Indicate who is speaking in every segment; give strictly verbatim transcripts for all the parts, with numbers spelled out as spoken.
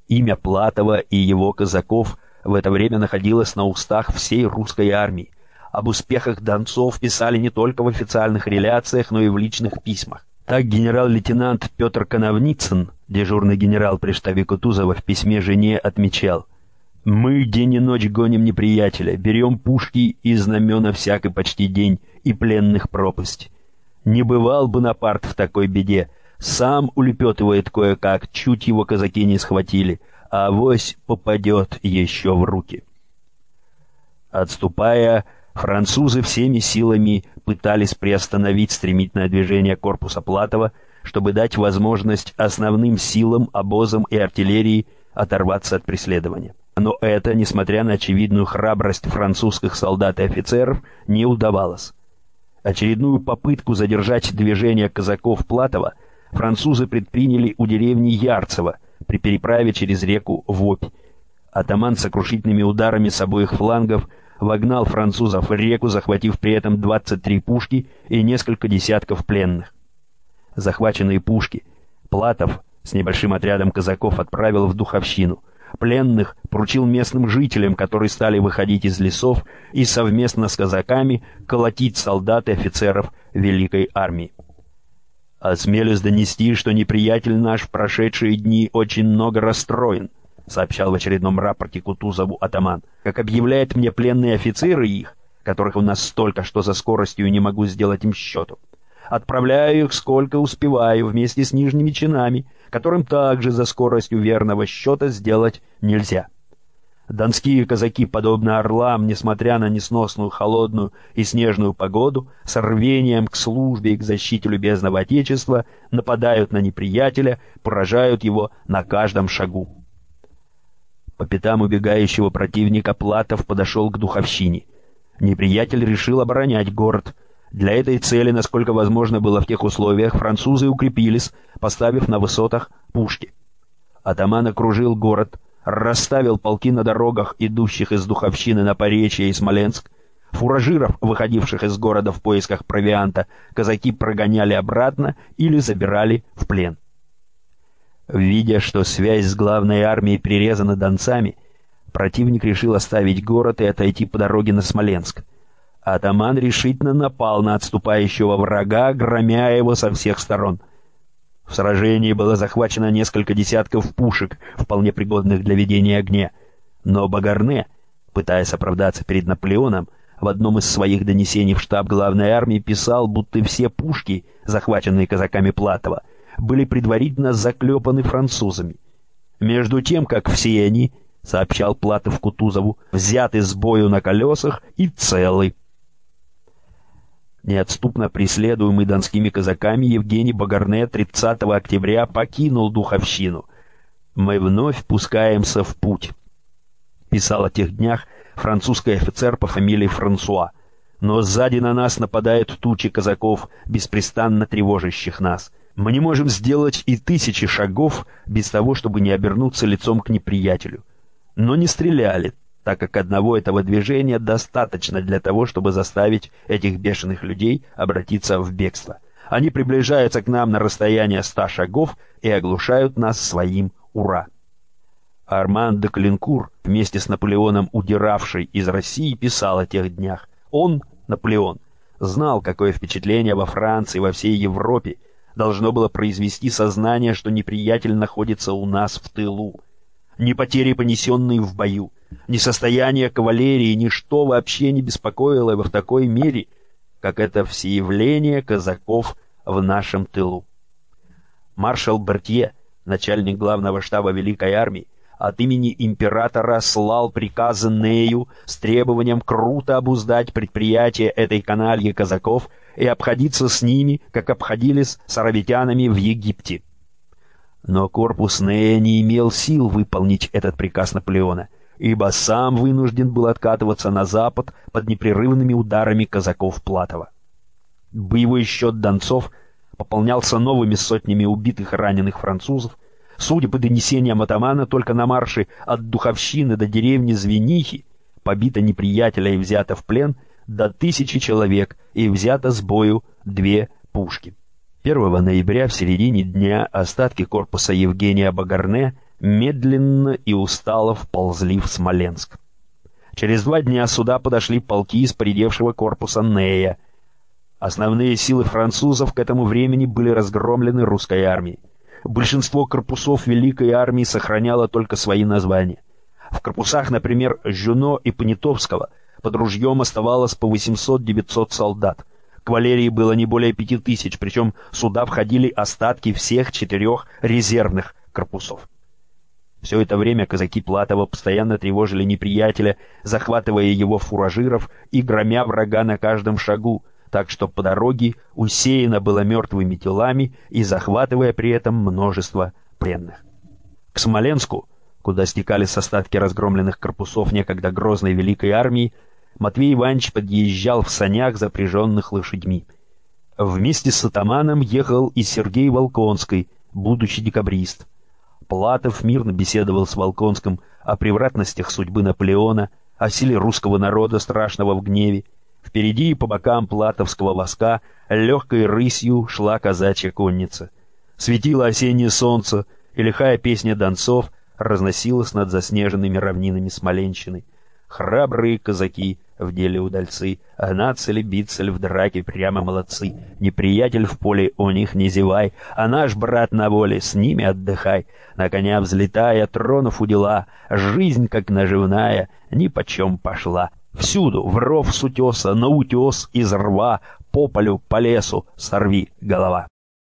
Speaker 1: Имя Платова и его казаков в это время находилось на устах всей русской армии. Об успехах донцов писали не только в официальных реляциях, но и в личных письмах. Так генерал-лейтенант Петр Коновницын, дежурный генерал при штабе Кутузова, в письме жене отмечал: «Мы день и ночь гоним неприятеля, берем пушки и знамена всякий почти день, и пленных пропасть. Не бывал Бонапарт в такой беде, сам улепетывает кое-как, чуть его казаки не схватили, а авось попадет еще в руки». Отступая, французы всеми силами пытались приостановить стремительное движение корпуса Платова, чтобы дать возможность основным силам, обозам и артиллерии оторваться от преследования. Но это, несмотря на очевидную храбрость французских солдат и офицеров, не удавалось. Очередную попытку задержать движение казаков Платова французы предприняли у деревни Ярцево при переправе через реку Вопь. Атаман сокрушительными ударами с обоих флангов вогнал французов в реку, захватив при этом двадцать три пушки и несколько десятков пленных. Захваченные пушки Платов с небольшим отрядом казаков отправил в Духовщину. Пленных поручил местным жителям, которые стали выходить из лесов и совместно с казаками колотить солдат и офицеров Великой армии. «Осмелюсь донести, что неприятель наш в прошедшие дни очень много расстроен», сообщал в очередном рапорте Кутузову атаман. «Как объявляют мне пленные офицеры их, которых у нас столько, что за скоростью не могу сделать им счету. Отправляю их сколько успеваю вместе с нижними чинами, которым также за скоростью верного счета сделать нельзя. Донские казаки, подобно орлам, несмотря на несносную холодную и снежную погоду, с рвением к службе и к защите любезного Отечества нападают на неприятеля, поражают его на каждом шагу». По пятам убегающего противника Платов подошел к Духовщине. Неприятель решил оборонять город. Для этой цели, насколько возможно было в тех условиях, французы укрепились, поставив на высотах пушки. Атаман окружил город, расставил полки на дорогах, идущих из Духовщины на Поречье и Смоленск. Фуражиров, выходивших из города в поисках провианта, казаки прогоняли обратно или забирали в плен. Видя, что связь с главной армией пререзана донцами, противник решил оставить город и отойти по дороге на Смоленск. Атаман решительно напал на отступающего врага, громя его со всех сторон. В сражении было захвачено несколько десятков пушек, вполне пригодных для ведения огня. Но Багарне, пытаясь оправдаться перед Наполеоном, в одном из своих донесений в штаб главной армии писал, будто все пушки, захваченные казаками Платова, были предварительно заклепаны французами. Между тем, как все они, сообщал Платов Кутузову, взяты с бою на колесах и целы. Неотступно преследуемый донскими казаками, Евгений Багарне тридцатого октября покинул Духовщину. «Мы вновь пускаемся в путь», — писал о тех днях французский офицер по фамилии Франсуа. «Но сзади на нас нападают тучи казаков, беспрестанно тревожащих нас. Мы не можем сделать и тысячи шагов без того, чтобы не обернуться лицом к неприятелю. Но не стреляли, так как одного этого движения достаточно для того, чтобы заставить этих бешеных людей обратиться в бегство. Они приближаются к нам на расстояние ста шагов и оглушают нас своим «Ура!». Арман де Калинкур, вместе с Наполеоном, удиравший из России, писал о тех днях. Он, Наполеон, знал, какое впечатление во Франции и во всей Европе должно было произвести сознание, что неприятель находится у нас в тылу. Ни потери, понесенные в бою, ни состояние кавалерии, ничто вообще не беспокоило его в такой мере, как это всеявление казаков в нашем тылу. Маршал Бертье, начальник главного штаба Великой армии, от имени императора слал приказы Нею с требованием круто обуздать предприятие этой канальи казаков и обходиться с ними, как обходились с аравитянами в Египте. Но корпус Нея не имел сил выполнить этот приказ Наполеона, ибо сам вынужден был откатываться на запад под непрерывными ударами казаков Платова. Боевой счет донцов пополнялся новыми сотнями убитых и раненых французов. Судя по донесениям атамана, только на марше от Духовщины до деревни Звенихи побито неприятеля и взято в плен до тысячи человек и взято с бою две пушки. первого ноября в середине дня остатки корпуса Евгения Багарне медленно и устало вползли в Смоленск. Через два дня сюда подошли полки из поредевшего корпуса Нея. Основные силы французов к этому времени были разгромлены русской армией. Большинство корпусов Великой армии сохраняло только свои названия. В корпусах, например, Жюно и Понятовского под ружьем оставалось по восемьсот-девятьсот солдат. Кавалерии было не более пяти тысяч, причем сюда входили остатки всех четырех резервных корпусов. Все это время казаки Платова постоянно тревожили неприятеля, захватывая его фуражиров и громя врага на каждом шагу, так что по дороге усеяно было мертвыми телами и захватывая при этом множество пленных. К Смоленску, куда стекались остатки разгромленных корпусов некогда грозной Великой армии, Матвей Иванович подъезжал в санях, запряженных лошадьми. Вместе с атаманом ехал и Сергей Волконский, будущий декабрист. Платов мирно беседовал с Волконским о превратностях судьбы Наполеона, о силе русского народа, страшного в гневе. Впереди и по бокам платовского воска легкой рысью шла казачья конница. Светило осеннее солнце, и лихая песня донцов разносилась над заснеженными равнинами Смоленщины. Храбрые казаки в деле удальцы, а нацели бицель в драке прямо молодцы. Неприятель в поле, у них не зевай, а наш брат на воле, с ними отдыхай. На коня взлетая, тронув удила, жизнь, как наживная, нипочем пошла. Всюду, в ров с утеса, на утес, из рва, по полю, по лесу, сорви голова.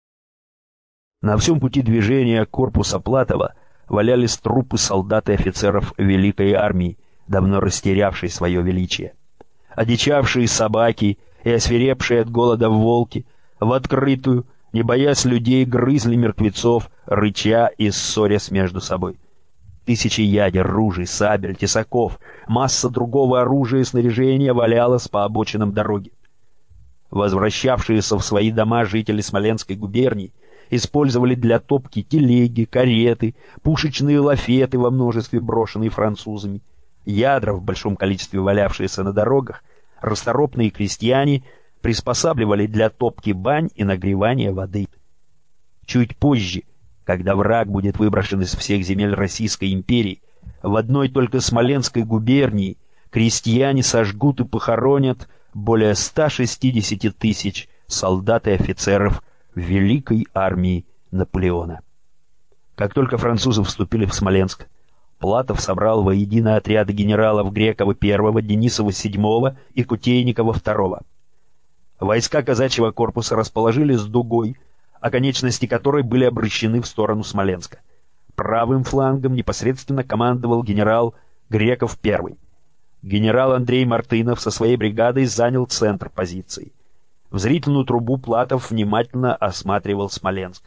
Speaker 1: На всем пути движения корпуса Платова валялись трупы солдат и офицеров Великой армии, давно растерявшей свое величие. Одичавшие собаки и освирепшие от голода волки в открытую, не боясь людей, грызли мертвецов, рыча и ссорясь между собой. Тысячи ядер, ружей, сабель, тесаков, масса другого оружия и снаряжения валялась по обочинам дороги. Возвращавшиеся в свои дома жители Смоленской губернии использовали для топки телеги, кареты, пушечные лафеты во множестве, брошенные французами. Ядра, в большом количестве валявшиеся на дорогах, расторопные крестьяне приспосабливали для топки бань и нагревания воды. Чуть позже, когда враг будет выброшен из всех земель Российской империи, в одной только Смоленской губернии крестьяне сожгут и похоронят более ста шестидесяти тысяч солдат и офицеров Великой армии Наполеона. Как только французы вступили в Смоленск, Платов собрал воедино отряды генералов Грекова первого, Денисова седьмого и Кутейникова второго. Войска казачьего корпуса расположились дугой, оконечности которой были обращены в сторону Смоленска. Правым флангом непосредственно командовал генерал Греков первый. Генерал Андрей Мартынов со своей бригадой занял центр позиции. В зрительную трубу Платов внимательно осматривал Смоленск.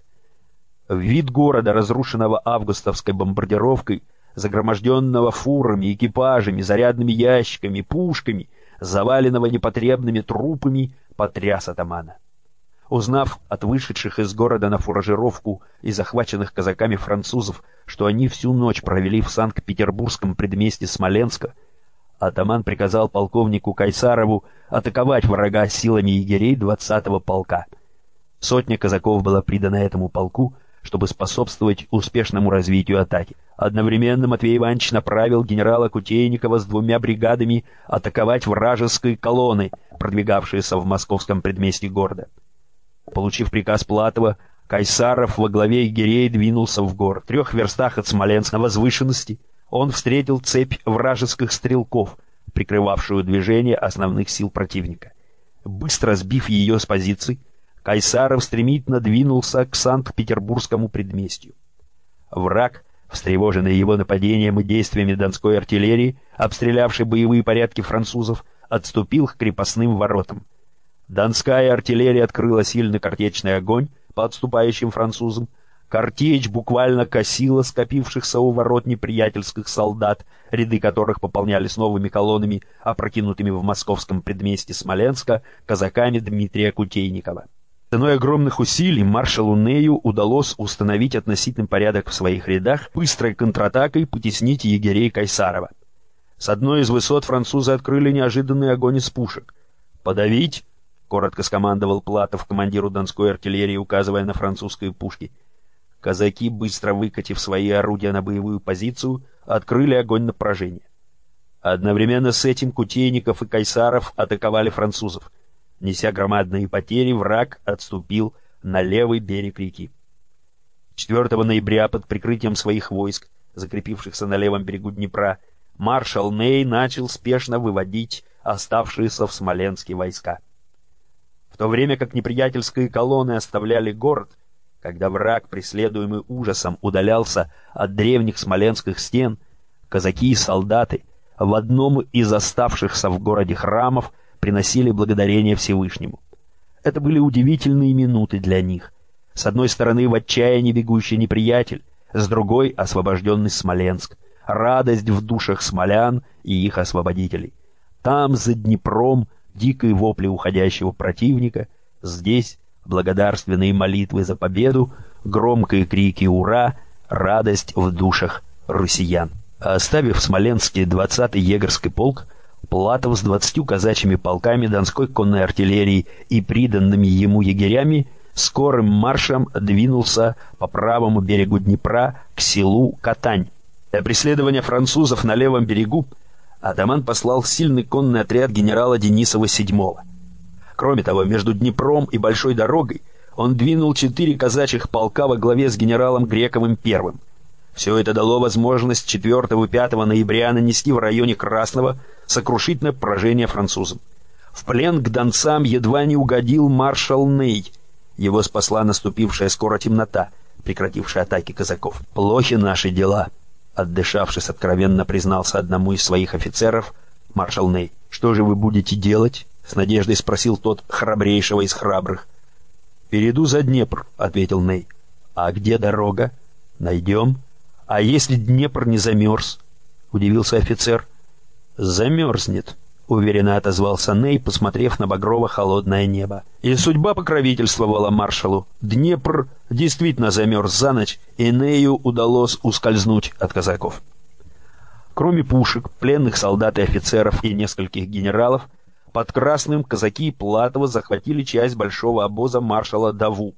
Speaker 1: Вид города, разрушенного августовской бомбардировкой, загроможденного фурами, экипажами, зарядными ящиками, пушками, заваленного непотребными трупами, потряс атамана. Узнав от вышедших из города на фуражировку и захваченных казаками французов, что они всю ночь провели в Санкт-Петербургском предместье Смоленска, атаман приказал полковнику Кайсарову атаковать врага силами егерей двадцатого полка. Сотня казаков была придана этому полку, чтобы способствовать успешному развитию атаки. Одновременно Матвей Иванович направил генерала Кутейникова с двумя бригадами атаковать вражеские колонны, продвигавшиеся в московском предместье города. Получив приказ Платова, Кайсаров во главе егерей двинулся в город. В трех верстах от Смоленска на возвышенности он встретил цепь вражеских стрелков, прикрывавшую движение основных сил противника. Быстро сбив ее с позиций, Кайсаров стремительно двинулся к Санкт-Петербургскому предместью. Враг, встревоженный его нападением и действиями донской артиллерии, обстрелявшей боевые порядки французов, отступил к крепостным воротам. Донская артиллерия открыла сильный картечный огонь по отступающим французам. Картечь буквально косила скопившихся у ворот неприятельских солдат, ряды которых пополнялись новыми колоннами, опрокинутыми в московском предместье Смоленска казаками Дмитрия Кутейникова. Ценой огромных усилий маршалу Нею удалось установить относительный порядок в своих рядах, быстрой контратакой потеснить егерей Кайсарова. С одной из высот французы открыли неожиданный огонь из пушек. «Подавить!» — коротко скомандовал Платов командиру донской артиллерии, указывая на французские пушки. Казаки, быстро выкатив свои орудия на боевую позицию, открыли огонь на поражение. Одновременно с этим Кутейников и Кайсаров атаковали французов. Неся громадные потери, враг отступил на левый берег реки. четвёртого ноября под прикрытием своих войск, закрепившихся на левом берегу Днепра, маршал Ней начал спешно выводить оставшиеся в Смоленске войска. В то время как неприятельские колонны оставляли город, когда враг, преследуемый ужасом, удалялся от древних смоленских стен, казаки и солдаты в одном из оставшихся в городе храмов приносили благодарение Всевышнему. Это были удивительные минуты для них. С одной стороны, в отчаянии бегущий неприятель, с другой — освобожденный Смоленск, радость в душах смолян и их освободителей. Там, за Днепром, дикие вопли уходящего противника, здесь благодарственные молитвы за победу, громкие крики «Ура!», радость в душах россиян. Оставив в Смоленске двадцатый егерский полк, Платов с двадцатью казачьими полками Донской конной артиллерии и приданными ему егерями скорым маршем двинулся по правому берегу Днепра к селу Катань. Для преследования французов на левом берегу атаман послал сильный конный отряд генерала Денисова седьмого. Кроме того, между Днепром и Большой дорогой он двинул четыре казачьих полка во главе с генералом Грековым первым. Все это дало возможность четвёртого и пятого ноября нанести в районе Красного сокрушительное поражение французам. В плен к донцам едва не угодил маршал Ней. Его спасла наступившая скоро темнота, прекратившая атаки казаков. «Плохи наши дела», — отдышавшись, откровенно признался одному из своих офицеров маршал Ней. «Что же вы будете делать?» — с надеждой спросил тот храбрейшего из храбрых. «Перейду за Днепр», — ответил Ней. «А где дорога?» «Найдем». «А если Днепр не замерз?» — удивился офицер. «Замерзнет», — уверенно отозвался Ней, посмотрев на багрово-холодное небо. И судьба покровительствовала маршалу. Днепр действительно замерз за ночь, и Нею удалось ускользнуть от казаков. Кроме пушек, пленных солдат и офицеров и нескольких генералов, под Красным казаки Платова захватили часть большого обоза маршала Даву.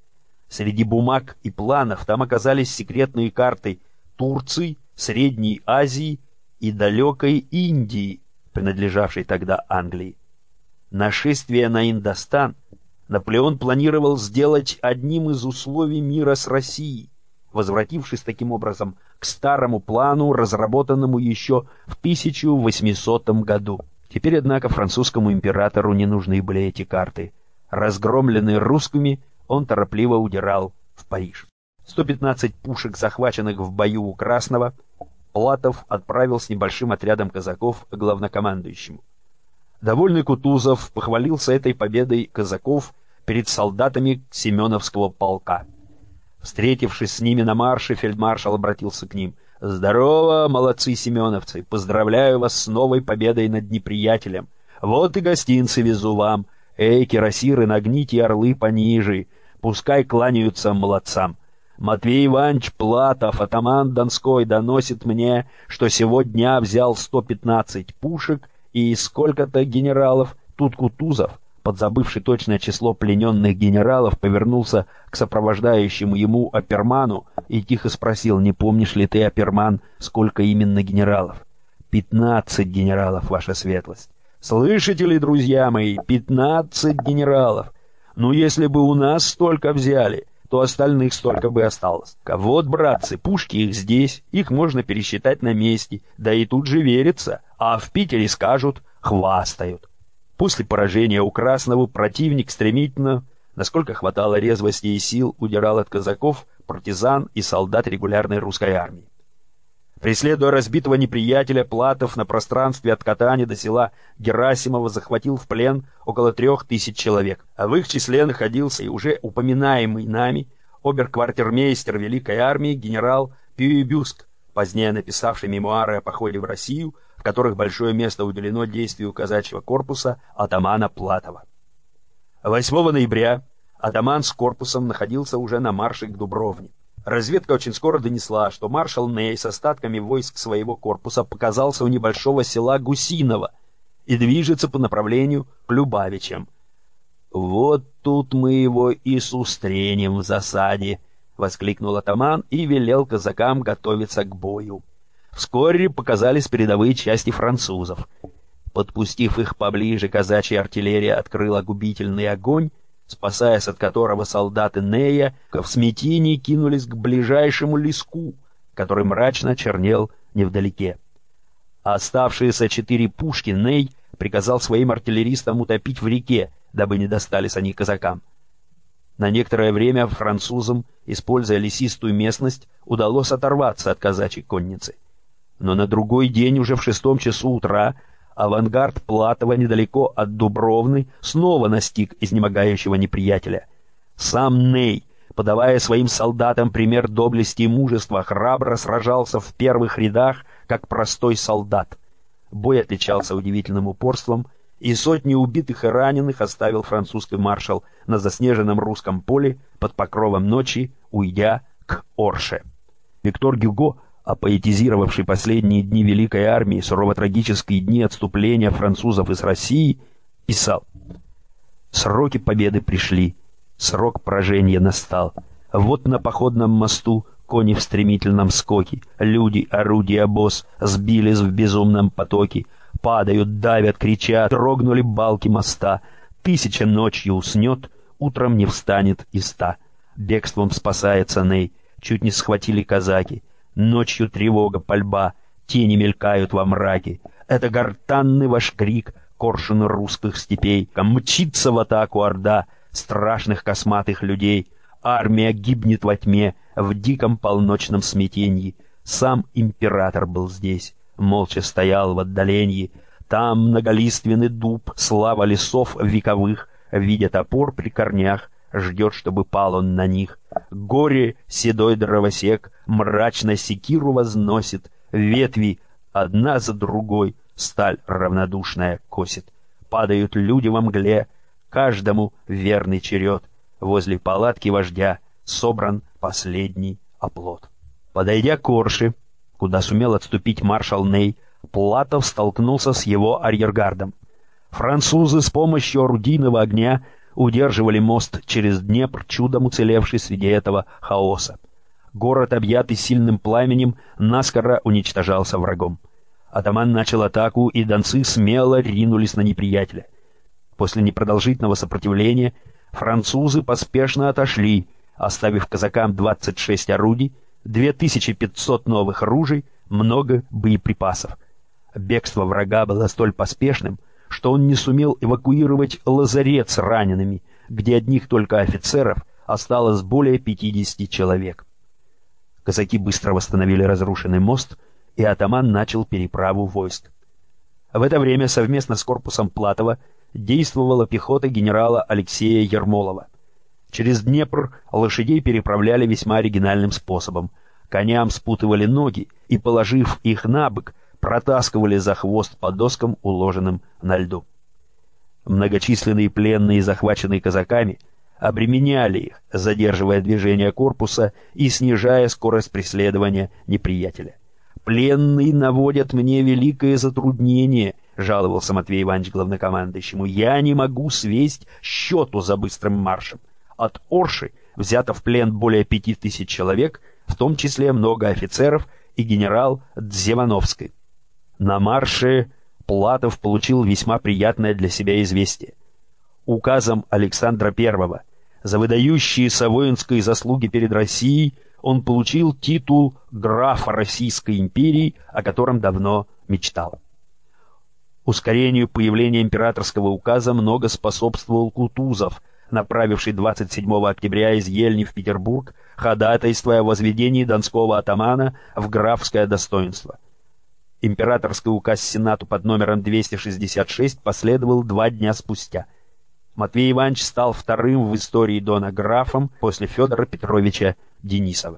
Speaker 1: Среди бумаг и планов там оказались секретные карты Турции, Средней Азии и далекой Индии, принадлежавшей тогда Англии. Нашествие на Индостан Наполеон планировал сделать одним из условий мира с Россией, возвратившись таким образом к старому плану, разработанному еще в тысяча восьмисотом году. Теперь, однако, французскому императору не нужны были эти карты. Разгромленный русскими, он торопливо удирал в Париж. сто пятнадцать пушек, захваченных в бою у Красного, Платов отправил с небольшим отрядом казаков к главнокомандующему. Довольный Кутузов похвалился этой победой казаков перед солдатами Семеновского полка. Встретившись с ними на марше, фельдмаршал обратился к ним. «Здорово, молодцы семеновцы! Поздравляю вас с новой победой над неприятелем! Вот и гостинцы везу вам! Эй, кирасиры, нагните орлы пониже! Пускай кланяются молодцам! Матвей Иванович Платов, атаман Донской, доносит мне, что сегодня взял сто пятнадцать пушек и сколько-то генералов». Тут Кутузов, подзабывший точное число плененных генералов, повернулся к сопровождающему ему Аперману и тихо спросил: «Не помнишь ли ты, Аперман, сколько именно генералов?» «Пятнадцать генералов, ваша светлость». «Слышите ли, друзья мои, пятнадцать генералов? Ну, если бы у нас столько взяли, то остальных столько бы осталось. Вот, братцы, пушки их здесь, их можно пересчитать на месте, да и тут же верится, а в Питере скажут, хвастают». После поражения у Красного противник стремительно, насколько хватало резвости и сил, удирал от казаков, партизан и солдат регулярной русской армии. Преследуя разбитого неприятеля, Платов на пространстве от Катани до села Герасимова захватил в плен около трех тысяч человек, а в их числе находился и уже упоминаемый нами оберквартирмейстер Великой армии генерал Пюибюск, позднее написавший мемуары о походе в Россию, в которых большое место уделено действию казачьего корпуса атамана Платова. восьмого ноября атаман с корпусом находился уже на марше к Дубровне. Разведка очень скоро донесла, что маршал Ней с остатками войск своего корпуса показался у небольшого села Гусиново и движется по направлению к Любавичам. «Вот тут мы его и сустренем в засаде», — воскликнул атаман и велел казакам готовиться к бою. Вскоре показались передовые части французов. Подпустив их поближе, казачья артиллерия открыла губительный огонь, спасаясь от которого солдаты Нея в смятении кинулись к ближайшему леску, который мрачно чернел невдалеке. А оставшиеся четыре пушки Ней приказал своим артиллеристам утопить в реке, дабы не достались они казакам. На некоторое время французам, используя лесистую местность, удалось оторваться от казачьей конницы. Но на другой день, уже в шестом часу утра, авангард Платова недалеко от Дубровны снова настиг изнемогающего неприятеля. Сам Ней, подавая своим солдатам пример доблести и мужества, храбро сражался в первых рядах, как простой солдат. Бой отличался удивительным упорством, и сотни убитых и раненых оставил французский маршал на заснеженном русском поле под покровом ночи, уйдя к Орше. Виктор Гюго, опоэтизировавший последние дни Великой Армии, сурово-трагические дни отступления французов из России, писал: «Сроки победы пришли, срок поражения настал. Вот на походном мосту кони в стремительном скоке, люди, орудия, обоз сбились в безумном потоке, падают, давят, кричат, дрогнули балки моста. Тысяча ночью уснет, утром не встанет и ста. Бегством спасается Ней, чуть не схватили казаки. Ночью тревога, пальба, тени мелькают во мраке. Это гортанный ваш крик, коршун русских степей. Мчится в атаку орда страшных косматых людей. Армия гибнет во тьме, в диком полночном смятенье. Сам император был здесь, молча стоял в отдалении. Там многолиственный дуб, слава лесов вековых, видя топор при корнях, ждет, чтобы пал он на них. Горе седой дровосек мрачно секиру возносит, ветви одна за другой сталь равнодушная косит. Падают люди во мгле, каждому верный черед. Возле палатки вождя собран последний оплот. Подойдя к Орше, куда сумел отступить маршал Ней, Платов столкнулся с его арьергардом. Французы с помощью орудийного огня удерживали мост через Днепр, чудом уцелевший среди этого хаоса. Город, объятый сильным пламенем, наскоро уничтожался врагом. Атаман начал атаку, и донцы смело ринулись на неприятеля. После непродолжительного сопротивления французы поспешно отошли, оставив казакам двадцать шесть орудий, две тысячи пятьсот новых ружей, много боеприпасов. Бегство врага было столь поспешным, что он не сумел эвакуировать лазарет с ранеными, где одних только офицеров осталось более пятидесяти человек. Казаки быстро восстановили разрушенный мост, и атаман начал переправу войск. В это время совместно с корпусом Платова действовала пехота генерала Алексея Ермолова. Через Днепр лошадей переправляли весьма оригинальным способом. Коням спутывали ноги и, положив их на бок, протаскивали за хвост по доскам, уложенным на льду. Многочисленные пленные, захваченные казаками, обременяли их, задерживая движение корпуса и снижая скорость преследования неприятеля. «Пленные наводят мне великое затруднение», — жаловался Матвей Иванович главнокомандующему. «Я не могу свесть счету за быстрым маршем. От Орши взято в плен более пяти тысяч человек, в том числе много офицеров и генерал Дзевановский». На марше Платов получил весьма приятное для себя известие. Указом Александра Первого за выдающиеся воинские заслуги перед Россией он получил титул графа Российской империи, о котором давно мечтал. Ускорению появления императорского указа много способствовал Кутузов, направивший двадцать седьмого октября из Ельни в Петербург ходатайство о возведении донского атамана в графское достоинство. Императорский указ Сенату под номером двести шестьдесят шесть последовал два дня спустя. Матвей Иванович стал вторым в истории Дона графом после Федора Петровича Денисова.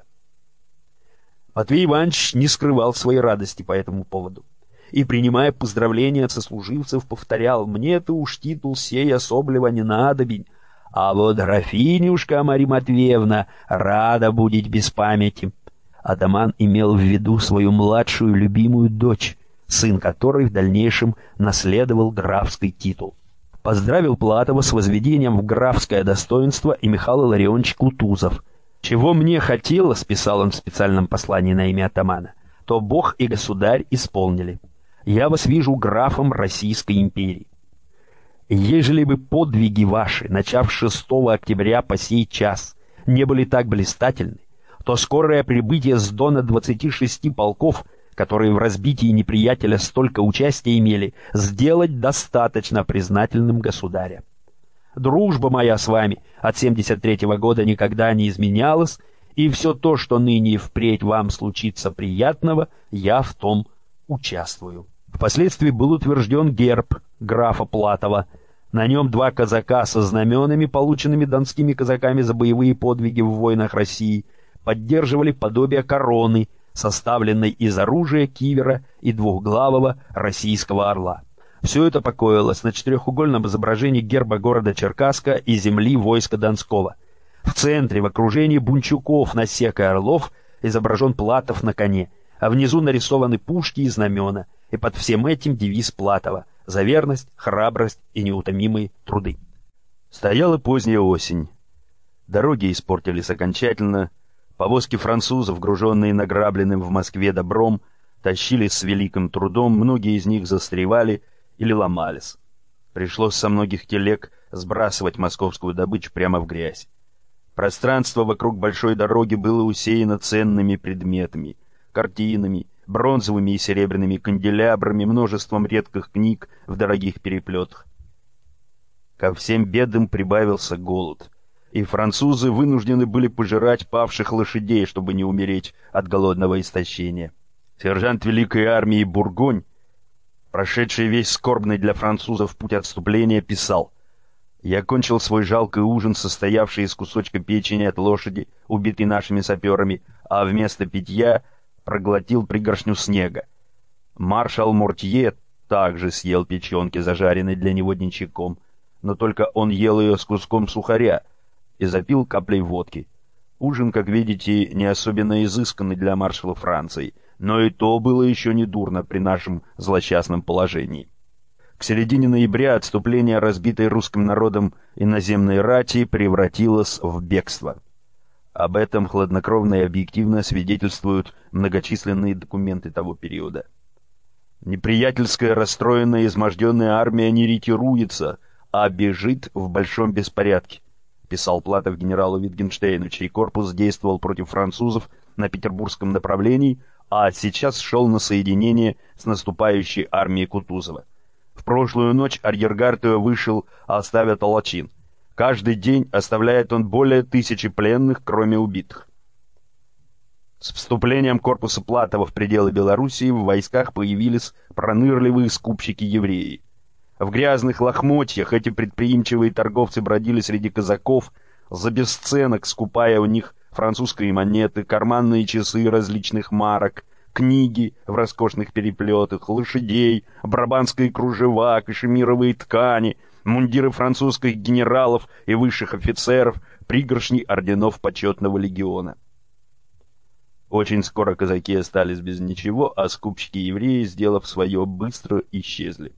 Speaker 1: Матвей Иванович не скрывал своей радости по этому поводу и, принимая поздравления от сослуживцев, повторял: «Мне-то уж титул сей особливо не надобень, а вот графинюшка Марья Матвеевна рада будет без памяти». Атаман имел в виду свою младшую любимую дочь, сын которой в дальнейшем наследовал графский титул. Поздравил Платова с возведением в графское достоинство и Михаил Ларионович Кутузов. «Чего мне хотелось», — писал он в специальном послании на имя атамана, — «то Бог и государь исполнили. Я вас вижу графом Российской империи. Ежели бы подвиги ваши, начав шестого октября по сей час, не были так блистательны, то скорое прибытие с Дона двадцати шести полков, которые в разбитии неприятеля столько участия имели, сделать достаточно признательным государя. Дружба моя с вами от семьдесят третьего года никогда не изменялась, и все то, что ныне и впредь вам случится приятного, я в том участвую». Впоследствии был утвержден герб графа Платова. На нем два казака со знаменами, полученными донскими казаками за боевые подвиги в войнах России, поддерживали подобие короны, составленной из оружия кивера и двухглавого российского орла. Все это покоилось на четырехугольном изображении герба города Черкасска и земли войска Донского. В центре, в окружении бунчуков на секой орлов, изображен Платов на коне, а внизу нарисованы пушки и знамена, и под всем этим девиз Платова «За верность, храбрость и неутомимые труды». Стояла поздняя осень. Дороги испортились окончательно. Повозки французов, груженные награбленным в Москве добром, тащились с великим трудом, многие из них застревали или ломались. Пришлось со многих телег сбрасывать московскую добычу прямо в грязь. Пространство вокруг большой дороги было усеяно ценными предметами, картинами, бронзовыми и серебряными канделябрами, множеством редких книг в дорогих переплетах. Ко всем бедам прибавился голод, и французы вынуждены были пожирать павших лошадей, чтобы не умереть от голодного истощения. Сержант Великой армии Бургонь, прошедший весь скорбный для французов путь отступления, писал: «Я кончил свой жалкий ужин, состоявший из кусочка печени от лошади, убитой нашими саперами, а вместо питья проглотил пригоршню снега. Маршал Мортье также съел печенки, зажаренной для него денщиком, но только он ел ее с куском сухаря и запил каплей водки. Ужин, как видите, не особенно изысканный для маршала Франции, но и то было еще не дурно при нашем злосчастном положении». К середине ноября отступление, разбитой русским народом иноземной рати, превратилось в бегство. Об этом хладнокровно и объективно свидетельствуют многочисленные документы того периода. Неприятельская, расстроенная, изможденная армия не ретируется, а бежит в большом беспорядке, писал Платов генералу Витгенштейну, чей корпус действовал против французов на петербургском направлении, а сейчас шел на соединение с наступающей армией Кутузова. В прошлую ночь арьергард ее вышел, оставя Толочин. Каждый день оставляет он более тысячи пленных, кроме убитых. С вступлением корпуса Платова в пределы Белоруссии в войсках появились пронырливые скупщики-евреи. В грязных лохмотьях эти предприимчивые торговцы бродили среди казаков, за бесценок скупая у них французские монеты, карманные часы различных марок, книги в роскошных переплетах, лошадей, брабанские кружева, кашемировые ткани, мундиры французских генералов и высших офицеров, пригоршни орденов почетного легиона. Очень скоро казаки остались без ничего, а скупщики-евреи, сделав свое, быстро исчезли.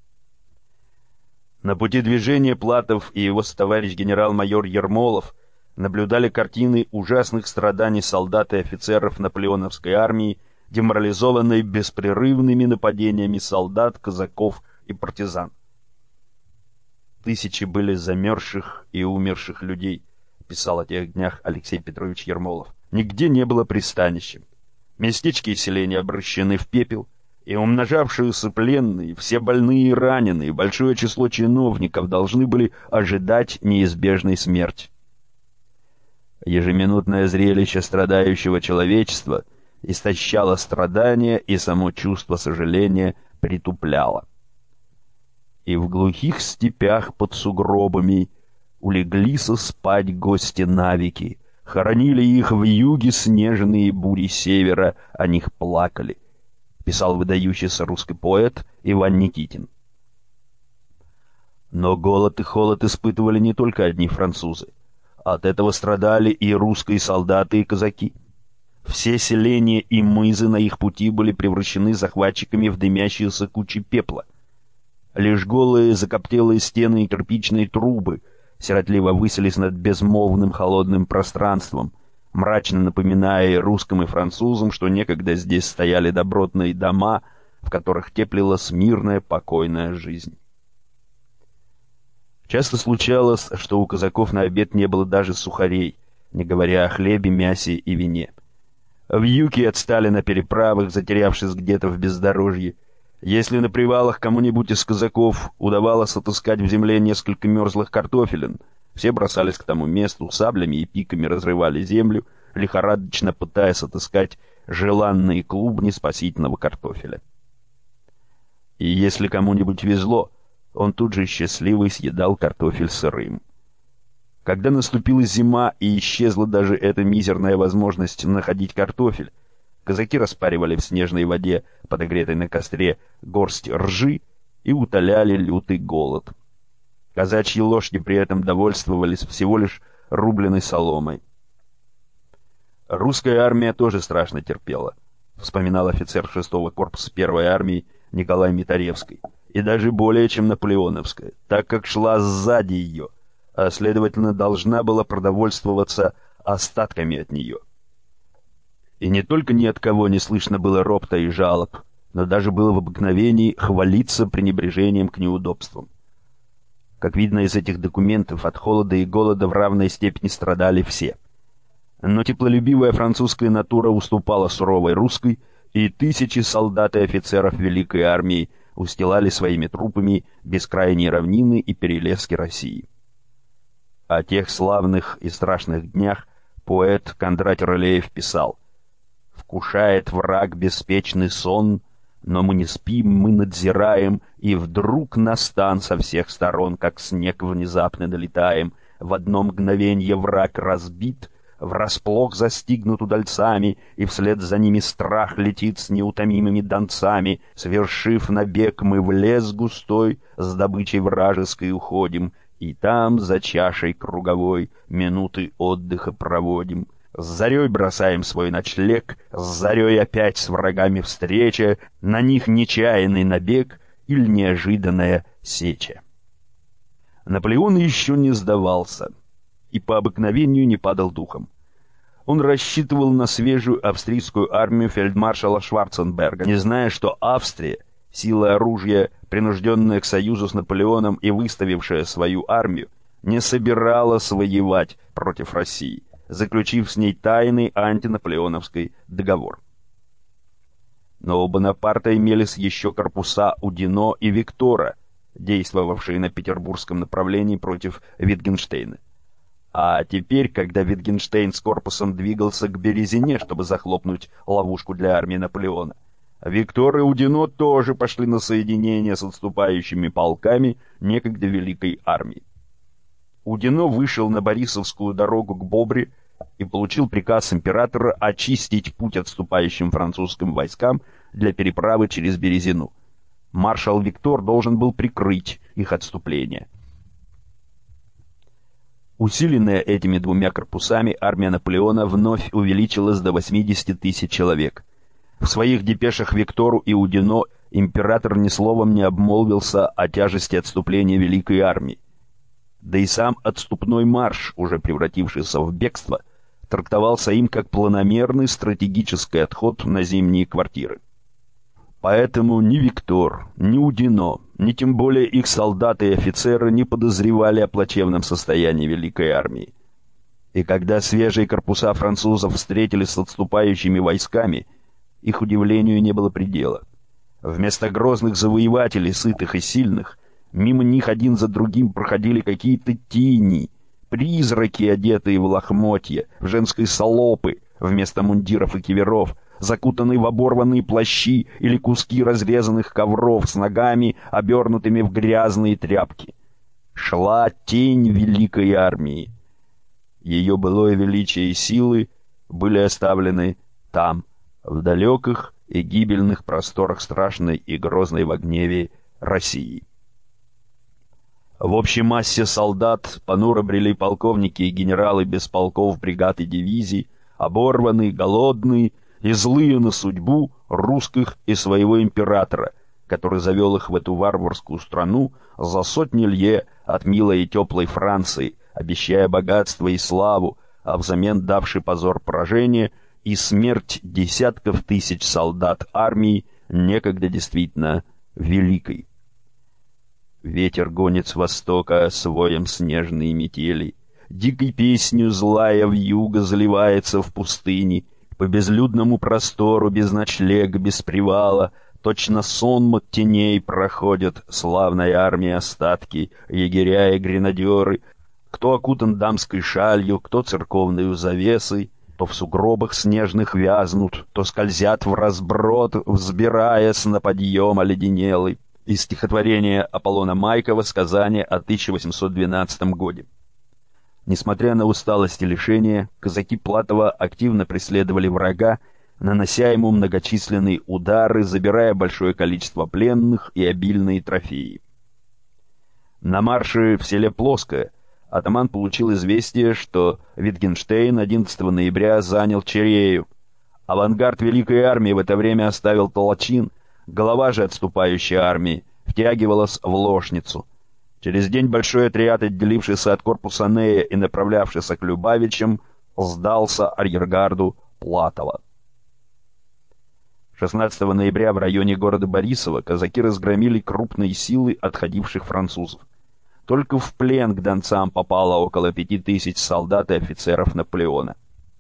Speaker 1: На пути движения Платов и его товарищ генерал-майор Ермолов наблюдали картины ужасных страданий солдат и офицеров наполеоновской армии, деморализованной беспрерывными нападениями солдат, казаков и партизан. «Тысячи были замерзших и умерших людей», — писал о тех днях Алексей Петрович Ермолов. «Нигде не было пристанища. Местечки и селения обращены в пепел, и умножавшиеся пленные, все больные и раненые, большое число чиновников должны были ожидать неизбежной смерти». Ежеминутное зрелище страдающего человечества истощало страдания, и само чувство сожаления притупляло. И в глухих степях под сугробами улеглись спать гости навеки, хоронили их в юге снежные бури севера, о них плакали, писал выдающийся русский поэт Иван Никитин. Но голод и холод испытывали не только одни французы. От этого страдали и русские солдаты и казаки. Все селения и мызы на их пути были превращены захватчиками в дымящиеся кучи пепла. Лишь голые закоптелые стены и кирпичные трубы сиротливо высились над безмолвным холодным пространством, мрачно напоминая и русским, и французам, что некогда здесь стояли добротные дома, в которых теплилась мирная, покойная жизнь. Часто случалось, что у казаков на обед не было даже сухарей, не говоря о хлебе, мясе и вине. Вьюки отстали на переправах, затерявшись где-то в бездорожье. Если на привалах кому-нибудь из казаков удавалось отыскать в земле несколько мерзлых картофелин, все бросались к тому месту, саблями и пиками разрывали землю, лихорадочно пытаясь отыскать желанные клубни спасительного картофеля. И если кому-нибудь везло, он тут же счастливый съедал картофель сырым. Когда наступила зима и исчезла даже эта мизерная возможность находить картофель, казаки распаривали в снежной воде, подогретой на костре, горсть ржи и утоляли лютый голод. Казачьи лошади при этом довольствовались всего лишь рубленой соломой. Русская армия тоже страшно терпела, вспоминал офицер шестого корпуса первой армии Николай Митаревский, и даже более чем наполеоновская, так как шла сзади ее, а следовательно должна была продовольствоваться остатками от нее. И не только ни от кого не слышно было ропта и жалоб, но даже было в обыкновении хвалиться пренебрежением к неудобствам. Как видно из этих документов, от холода и голода в равной степени страдали все. Но теплолюбивая французская натура уступала суровой русской, и тысячи солдат и офицеров Великой армии устилали своими трупами бескрайние равнины и перелески России. О тех славных и страшных днях поэт Кондратий Рылеев писал: «Вкушает враг беспечный сон, но мы не спим, мы надзираем, и вдруг на стан со всех сторон, как снег, внезапно долетаем. В одно мгновенье враг разбит, врасплох застигнут удальцами, и вслед за ними страх летит с неутомимыми донцами. Свершив набег, мы в лес густой с добычей вражеской уходим, и там за чашей круговой минуты отдыха проводим. С зарей бросаем свой ночлег, с зарей опять с врагами встреча, на них нечаянный набег или неожиданная сеча». Наполеон еще не сдавался и по обыкновению не падал духом. Он рассчитывал на свежую австрийскую армию фельдмаршала Шварценберга, не зная, что Австрия, силой оружия, принужденная к союзу с Наполеоном и выставившая свою армию, не собиралась воевать против России, заключив с ней тайный антинаполеоновский договор. Но у Бонапарта имелись еще корпуса Удино и Виктора, действовавшие на петербургском направлении против Витгенштейна. А теперь, когда Витгенштейн с корпусом двигался к Березине, чтобы захлопнуть ловушку для армии Наполеона, Виктор и Удино тоже пошли на соединение с отступающими полками некогда Великой армии. Удино вышел на Борисовскую дорогу к Бобре и получил приказ императора очистить путь отступающим французским войскам для переправы через Березину. Маршал Виктор должен был прикрыть их отступление. Усиленная этими двумя корпусами, армия Наполеона вновь увеличилась до восьмидесяти тысяч человек. В своих депешах Виктору и Удино император ни словом не обмолвился о тяжести отступления Великой армии. Да и сам отступной марш, уже превратившийся в бегство, трактовался им как планомерный стратегический отход на зимние квартиры. Поэтому ни Виктор, ни Удино, ни тем более их солдаты и офицеры не подозревали о плачевном состоянии Великой армии. И когда свежие корпуса французов встретились с отступающими войсками, их удивлению не было предела. Вместо грозных завоевателей, сытых и сильных, мимо них один за другим проходили какие-то тени, призраки, одетые в лохмотья, в женской салопы вместо мундиров и киверов, закутанные в оборванные плащи или куски разрезанных ковров с ногами, обернутыми в грязные тряпки. Шла тень Великой армии. Ее былое величие и силы были оставлены там, в далеких и гибельных просторах страшной и грозной во гневе России. В общей массе солдат понуро брели полковники и генералы без полков, бригад и дивизий, оборванные, голодные и злые на судьбу русских и своего императора, который завел их в эту варварскую страну за сотни лье от милой и теплой Франции, обещая богатство и славу, а взамен давший позор поражения и смерть десятков тысяч солдат армии, некогда действительно великой. Ветер гонит с востока своем снежные метели, дикой песнью злая вьюга заливается в пустыне, по безлюдному простору без ночлега, без привала, точно сонмот теней проходят славной армии остатки, егеря и гренадеры, кто окутан дамской шалью, кто церковной завесой, то в сугробах снежных вязнут, то скользят в разброд, взбираясь на подъем оледенелый. Из стихотворения Аполлона Майкова «Сказание о тысяча восемьсот двенадцатом годе». Несмотря на усталость и лишения, казаки Платова активно преследовали врага, нанося ему многочисленные удары, забирая большое количество пленных и обильные трофеи. На марше в селе Плоское атаман получил известие, что Витгенштейн одиннадцатого ноября занял Черею. Авангард Великой армии в это время оставил Толочин, голова же отступающей армии втягивалась в Лошницу. Через день большой отряд, отделившийся от корпуса Нея и направлявшийся к Любавичам, сдался арьергарду Платова. шестнадцатого ноября в районе города Борисова казаки разгромили крупные силы отходивших французов. Только в плен к донцам попало около пяти тысяч солдат и офицеров Наполеона.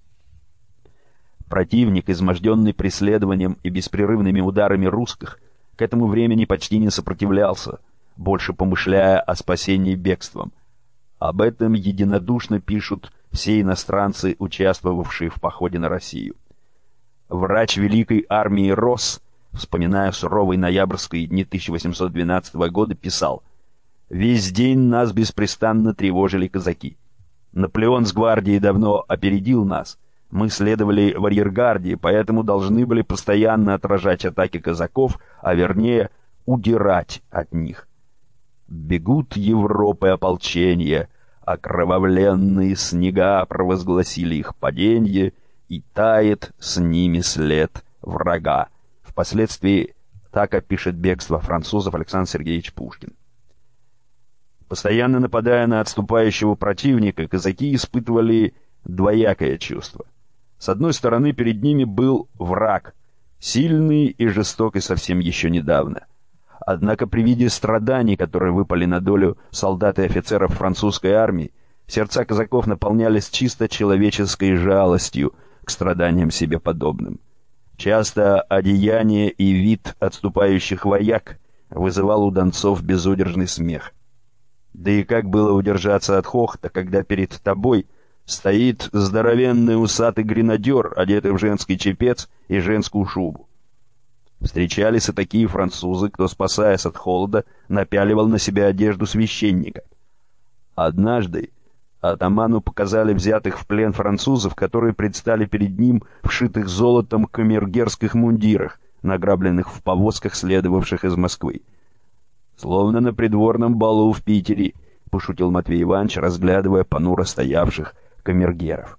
Speaker 1: Противник, изможденный преследованием и беспрерывными ударами русских, к этому времени почти не сопротивлялся, больше помышляя о спасении бегством. Об этом единодушно пишут все иностранцы, участвовавшие в походе на Россию. Врач Великой армии Росс, вспоминая суровые ноябрьские дни тысяча восемьсот двенадцатого года, писал: «Весь день нас беспрестанно тревожили казаки. Наполеон с гвардией давно опередил нас. Мы следовали в арьергарде, поэтому должны были постоянно отражать атаки казаков, а вернее удирать от них. Бегут Европы ополчения, окровавленные снега провозгласили их паденье, и тает с ними след врага». Впоследствии так опишет бегство французов Александр Сергеевич Пушкин. Постоянно нападая на отступающего противника, казаки испытывали двоякое чувство. С одной стороны, перед ними был враг, сильный и жестокий совсем еще недавно. Однако при виде страданий, которые выпали на долю солдат и офицеров французской армии, сердца казаков наполнялись чисто человеческой жалостью к страданиям себе подобным. Часто одеяние и вид отступающих вояк вызывал у донцов безудержный смех. Да и как было удержаться от хохота, когда перед тобой стоит здоровенный усатый гренадер, одетый в женский чепец и женскую шубу. Встречались и такие французы, кто, спасаясь от холода, напяливал на себя одежду священника. Однажды атаману показали взятых в плен французов, которые предстали перед ним в шитых золотом камергерских мундирах, награбленных в повозках, следовавших из Москвы. «Словно на придворном балу в Питере», — пошутил Матвей Иванович, разглядывая понуро стоявших камергеров.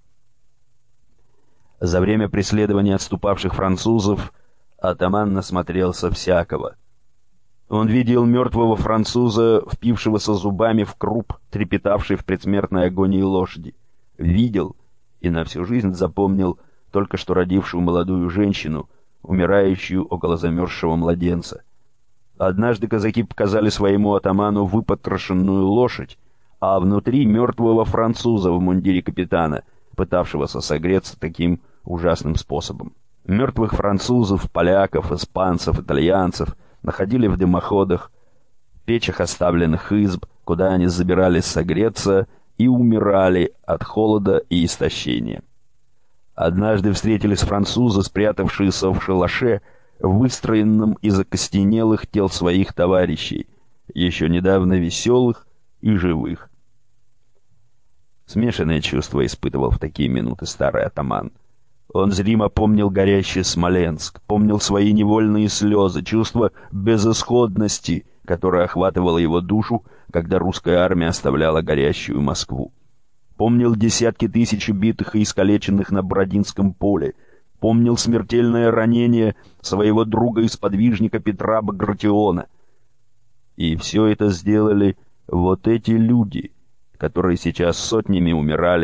Speaker 1: За время преследования отступавших французов атаман насмотрелся всякого. Он видел мертвого француза, впившегося зубами в круп, трепетавший в предсмертной агонии лошади. Видел и на всю жизнь запомнил только что родившую молодую женщину, умирающую около замерзшего младенца. Однажды казаки показали своему атаману выпотрошенную лошадь, а внутри мертвого француза в мундире капитана, пытавшегося согреться таким ужасным способом. Мертвых французов, поляков, испанцев, итальянцев находили в дымоходах, печах оставленных изб, куда они забирались согреться и умирали от холода и истощения. Однажды встретились французы, спрятавшиеся в шалаше, выстроенном из окостенелых тел своих товарищей, еще недавно веселых и живых. Смешанное чувство испытывал в такие минуты старый атаман. Он зримо помнил горящий Смоленск, помнил свои невольные слезы, чувство безысходности, которое охватывало его душу, когда русская армия оставляла горящую Москву. Помнил десятки тысяч убитых и искалеченных на Бородинском поле, помнил смертельное ранение своего друга и сподвижника Петра Багратиона. И все это сделали вот эти люди, которые сейчас сотнями умирали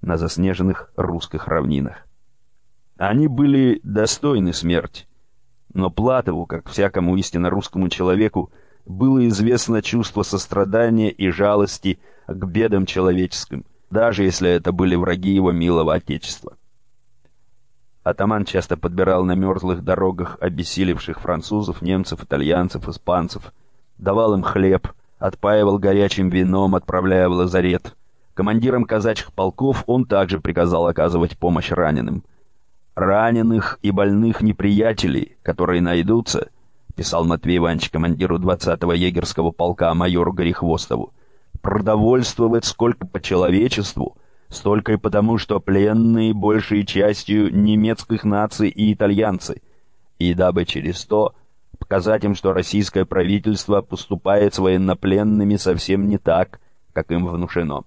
Speaker 1: на заснеженных русских равнинах. Они были достойны смерти, но Платову, как всякому истинно русскому человеку, было известно чувство сострадания и жалости к бедам человеческим, даже если это были враги его милого отечества. Атаман часто подбирал на мерзлых дорогах обессилевших французов, немцев, итальянцев, испанцев, давал им хлеб, отпаивал горячим вином, отправляя в лазарет. Командирам казачьих полков он также приказал оказывать помощь раненым. «Раненых и больных неприятелей, которые найдутся», — писал Матвей Иванович командиру двадцатого егерского полка майору Горехвостову, «продовольствовать сколько по человечеству, столько и потому, что пленные большей частью немецких наций и итальянцы, и дабы через то показать им, что российское правительство поступает с военнопленными совсем не так, как им внушено».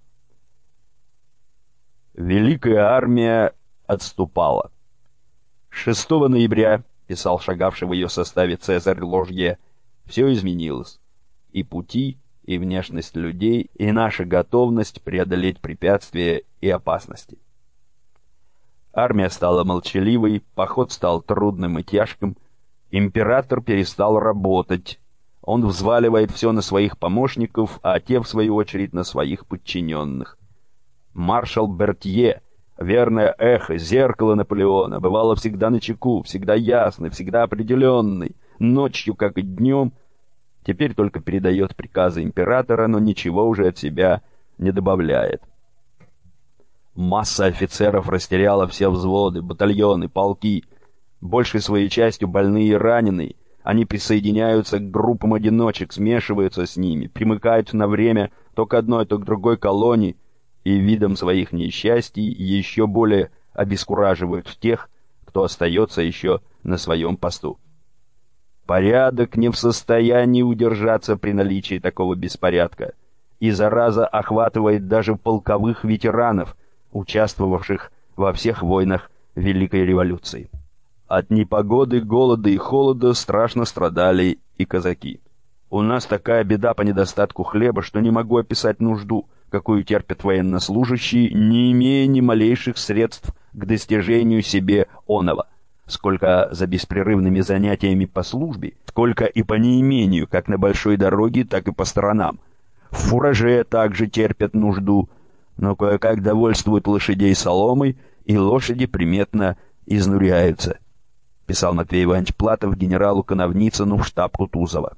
Speaker 1: Великая армия отступала. шестого ноября, писал шагавший в ее составе Цезарь Ложье, все изменилось. И пути, и внешность людей, и наша готовность преодолеть препятствия и опасности. Армия стала молчаливой, поход стал трудным и тяжким, император перестал работать. Он взваливает все на своих помощников, а те, в свою очередь, на своих подчиненных. Маршал Бертье, верное эхо, зеркало Наполеона, бывало всегда начеку, всегда ясный, всегда определенный, ночью, как и днем, теперь только передает приказы императора, но ничего уже от себя не добавляет. Масса офицеров растеряла все взводы, батальоны, полки. Большей своей частью больные и раненые. Они присоединяются к группам одиночек, смешиваются с ними, примыкают на время то к одной, то к другой колонии, и видом своих несчастий еще более обескураживают тех, кто остается еще на своем посту. Порядок не в состоянии удержаться при наличии такого беспорядка, и зараза охватывает даже полковых ветеранов, участвовавших во всех войнах Великой революции. От непогоды, голода и холода страшно страдали и казаки. У нас такая беда по недостатку хлеба, что не могу описать нужду, какую терпят военнослужащие, не имея ни малейших средств к достижению себе оного, сколько за беспрерывными занятиями по службе, сколько и по неимению, как на большой дороге, так и по сторонам. В фураже также терпят нужду, но кое-как довольствуют лошадей соломой, и лошади приметно изнуряются, писал Матвей Иванович Платов генералу Коновницыну в штаб Кутузова.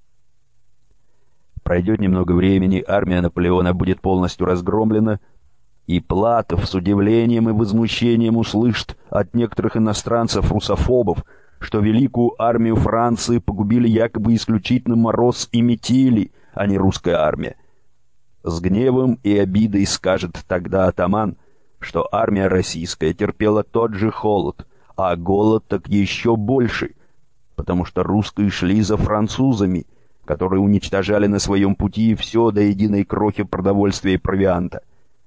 Speaker 1: Пройдет немного времени, армия Наполеона будет полностью разгромлена, и Платов с удивлением и возмущением услышит от некоторых иностранцев-русофобов, что великую армию Франции погубили якобы исключительно мороз и метели, а не русская армия. С гневом и обидой скажет тогда атаман, что армия российская терпела тот же холод, а голод так еще больше, потому что русские шли за французами, которые уничтожали на своем пути все до единой крохи продовольствия и провианта.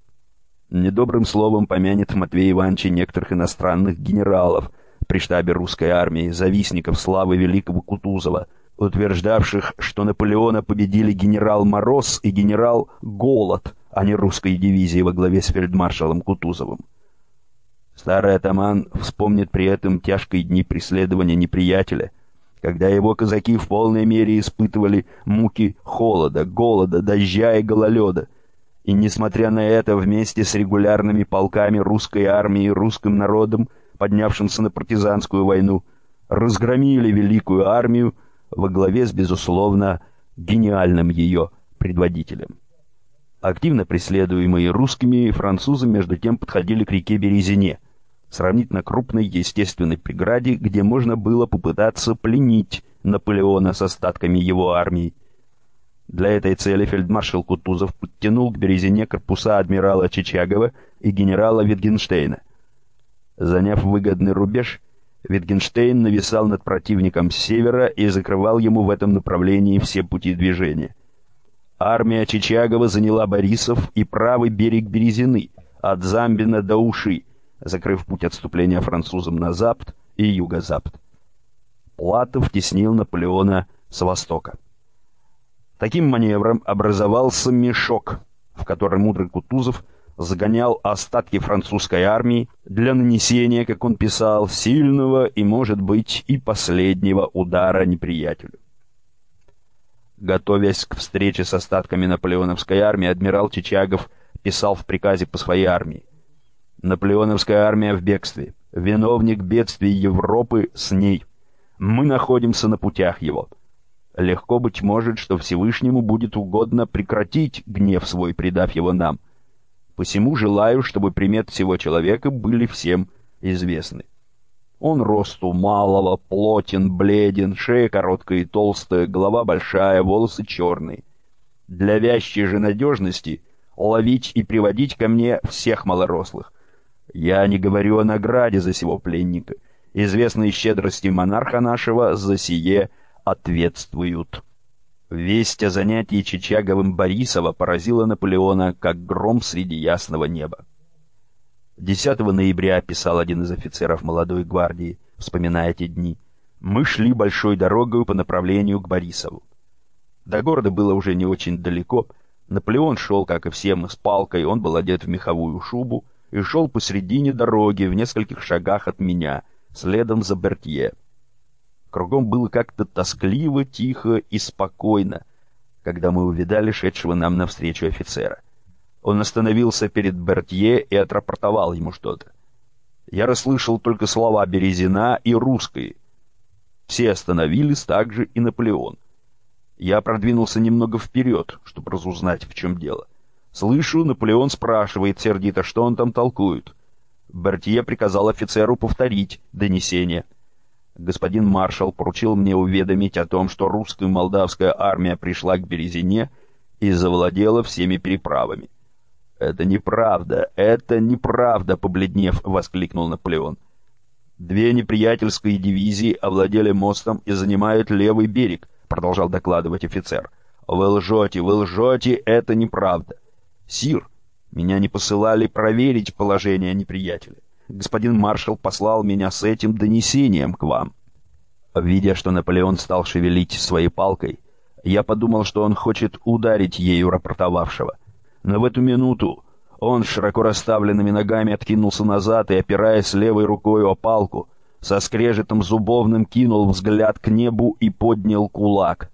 Speaker 1: Недобрым словом помянет Матвей Иванович некоторых иностранных генералов при штабе русской армии, завистников славы великого Кутузова, утверждавших, что Наполеона победили генерал Мороз и генерал Голод, а не русской дивизии во главе с фельдмаршалом Кутузовым. Старый атаман вспомнит при этом тяжкие дни преследования неприятеля, когда его казаки в полной мере испытывали муки холода, голода, дождя и гололеда, и, несмотря на это, вместе с регулярными полками русской армии и русским народом, поднявшимся на партизанскую войну, разгромили великую армию во главе с, безусловно, гениальным ее предводителем. Активно преследуемые русскими, французы между тем подходили к реке Березине, сравнительно крупной естественной преграде, где можно было попытаться пленить Наполеона с остатками его армии. Для этой цели фельдмаршал Кутузов подтянул к Березине корпуса адмирала Чичагова и генерала Витгенштейна. Заняв выгодный рубеж, Витгенштейн нависал над противником с севера и закрывал ему в этом направлении все пути движения. Армия Чичагова заняла Борисов и правый берег Березины, от Замбина до Уши, закрыв путь отступления французам на запад и юго-запад. Платов теснил Наполеона с востока. Таким маневром образовался мешок, в который мудрый Кутузов загонял остатки французской армии для нанесения, как он писал, сильного и, может быть, и последнего удара неприятелю. Готовясь к встрече с остатками наполеоновской армии, адмирал Чичагов писал в приказе по своей армии: «Наполеоновская армия в бегстве. Виновник бедствий Европы с ней. Мы находимся на путях его. Легко быть может, что Всевышнему будет угодно прекратить гнев свой, предав его нам. Посему желаю, чтобы приметы всего человека были всем известны. Он росту малого, плотен, бледен, шея короткая и толстая, голова большая, волосы черные. Для вящей же надежности ловить и приводить ко мне всех малорослых. Я не говорю о награде за сего пленника. Известные щедрости монарха нашего за сие ответствуют». Весть о занятии Чичаговым Борисова поразила Наполеона, как гром среди ясного неба. десятого ноября, писал один из офицеров молодой гвардии, вспоминая эти дни, мы шли большой дорогой по направлению к Борисову. До города было уже не очень далеко. Наполеон шел, как и все мы, с палкой, он был одет в меховую шубу и шел посредине дороги в нескольких шагах от меня, следом за Бертье. Кругом было как-то тоскливо, тихо и спокойно, когда мы увидали шедшего нам навстречу офицера. Он остановился перед Бертье и отрапортовал ему что-то. Я расслышал только слова «Березина» и «Русские». Все остановились, также и Наполеон. Я продвинулся немного вперед, чтобы разузнать, в чем дело. Слышу, Наполеон спрашивает сердито, что он там толкует. Бертье приказал офицеру повторить донесение. Господин маршал поручил мне уведомить о том, что русская и молдавская армия пришла к Березине и завладела всеми переправами. «Это неправда, это неправда!» — побледнев, воскликнул Наполеон. «Две неприятельские дивизии овладели мостом и занимают левый берег», — продолжал докладывать офицер. «Вы лжете, вы лжете, это неправда. Сир, меня не посылали проверить положение неприятеля. Господин маршал послал меня с этим донесением к вам». Видя, что Наполеон стал шевелить своей палкой, я подумал, что он хочет ударить ею рапортовавшего. Но в эту минуту он широко расставленными ногами откинулся назад и, опираясь левой рукой о палку, со скрежетом зубовным кинул взгляд к небу и поднял кулак.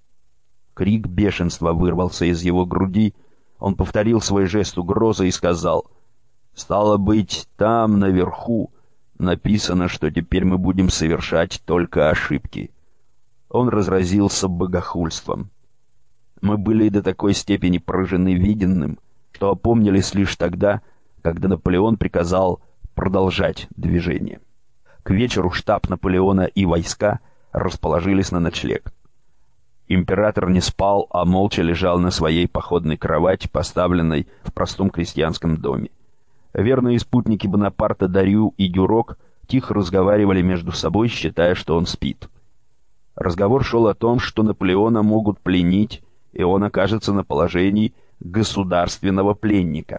Speaker 1: Крик бешенства вырвался из его груди. Он повторил свой жест угрозы и сказал: «Стало быть, там, наверху, написано, что теперь мы будем совершать только ошибки». Он разразился богохульством. Мы были до такой степени поражены виденным, что опомнились лишь тогда, когда Наполеон приказал продолжать движение. К вечеру штаб Наполеона и войска расположились на ночлег. Император не спал, а молча лежал на своей походной кровати, поставленной в простом крестьянском доме. Верные спутники Бонапарта Дарю и Дюрок тихо разговаривали между собой, считая, что он спит. Разговор шел о том, что Наполеона могут пленить, и он окажется на положении государственного пленника.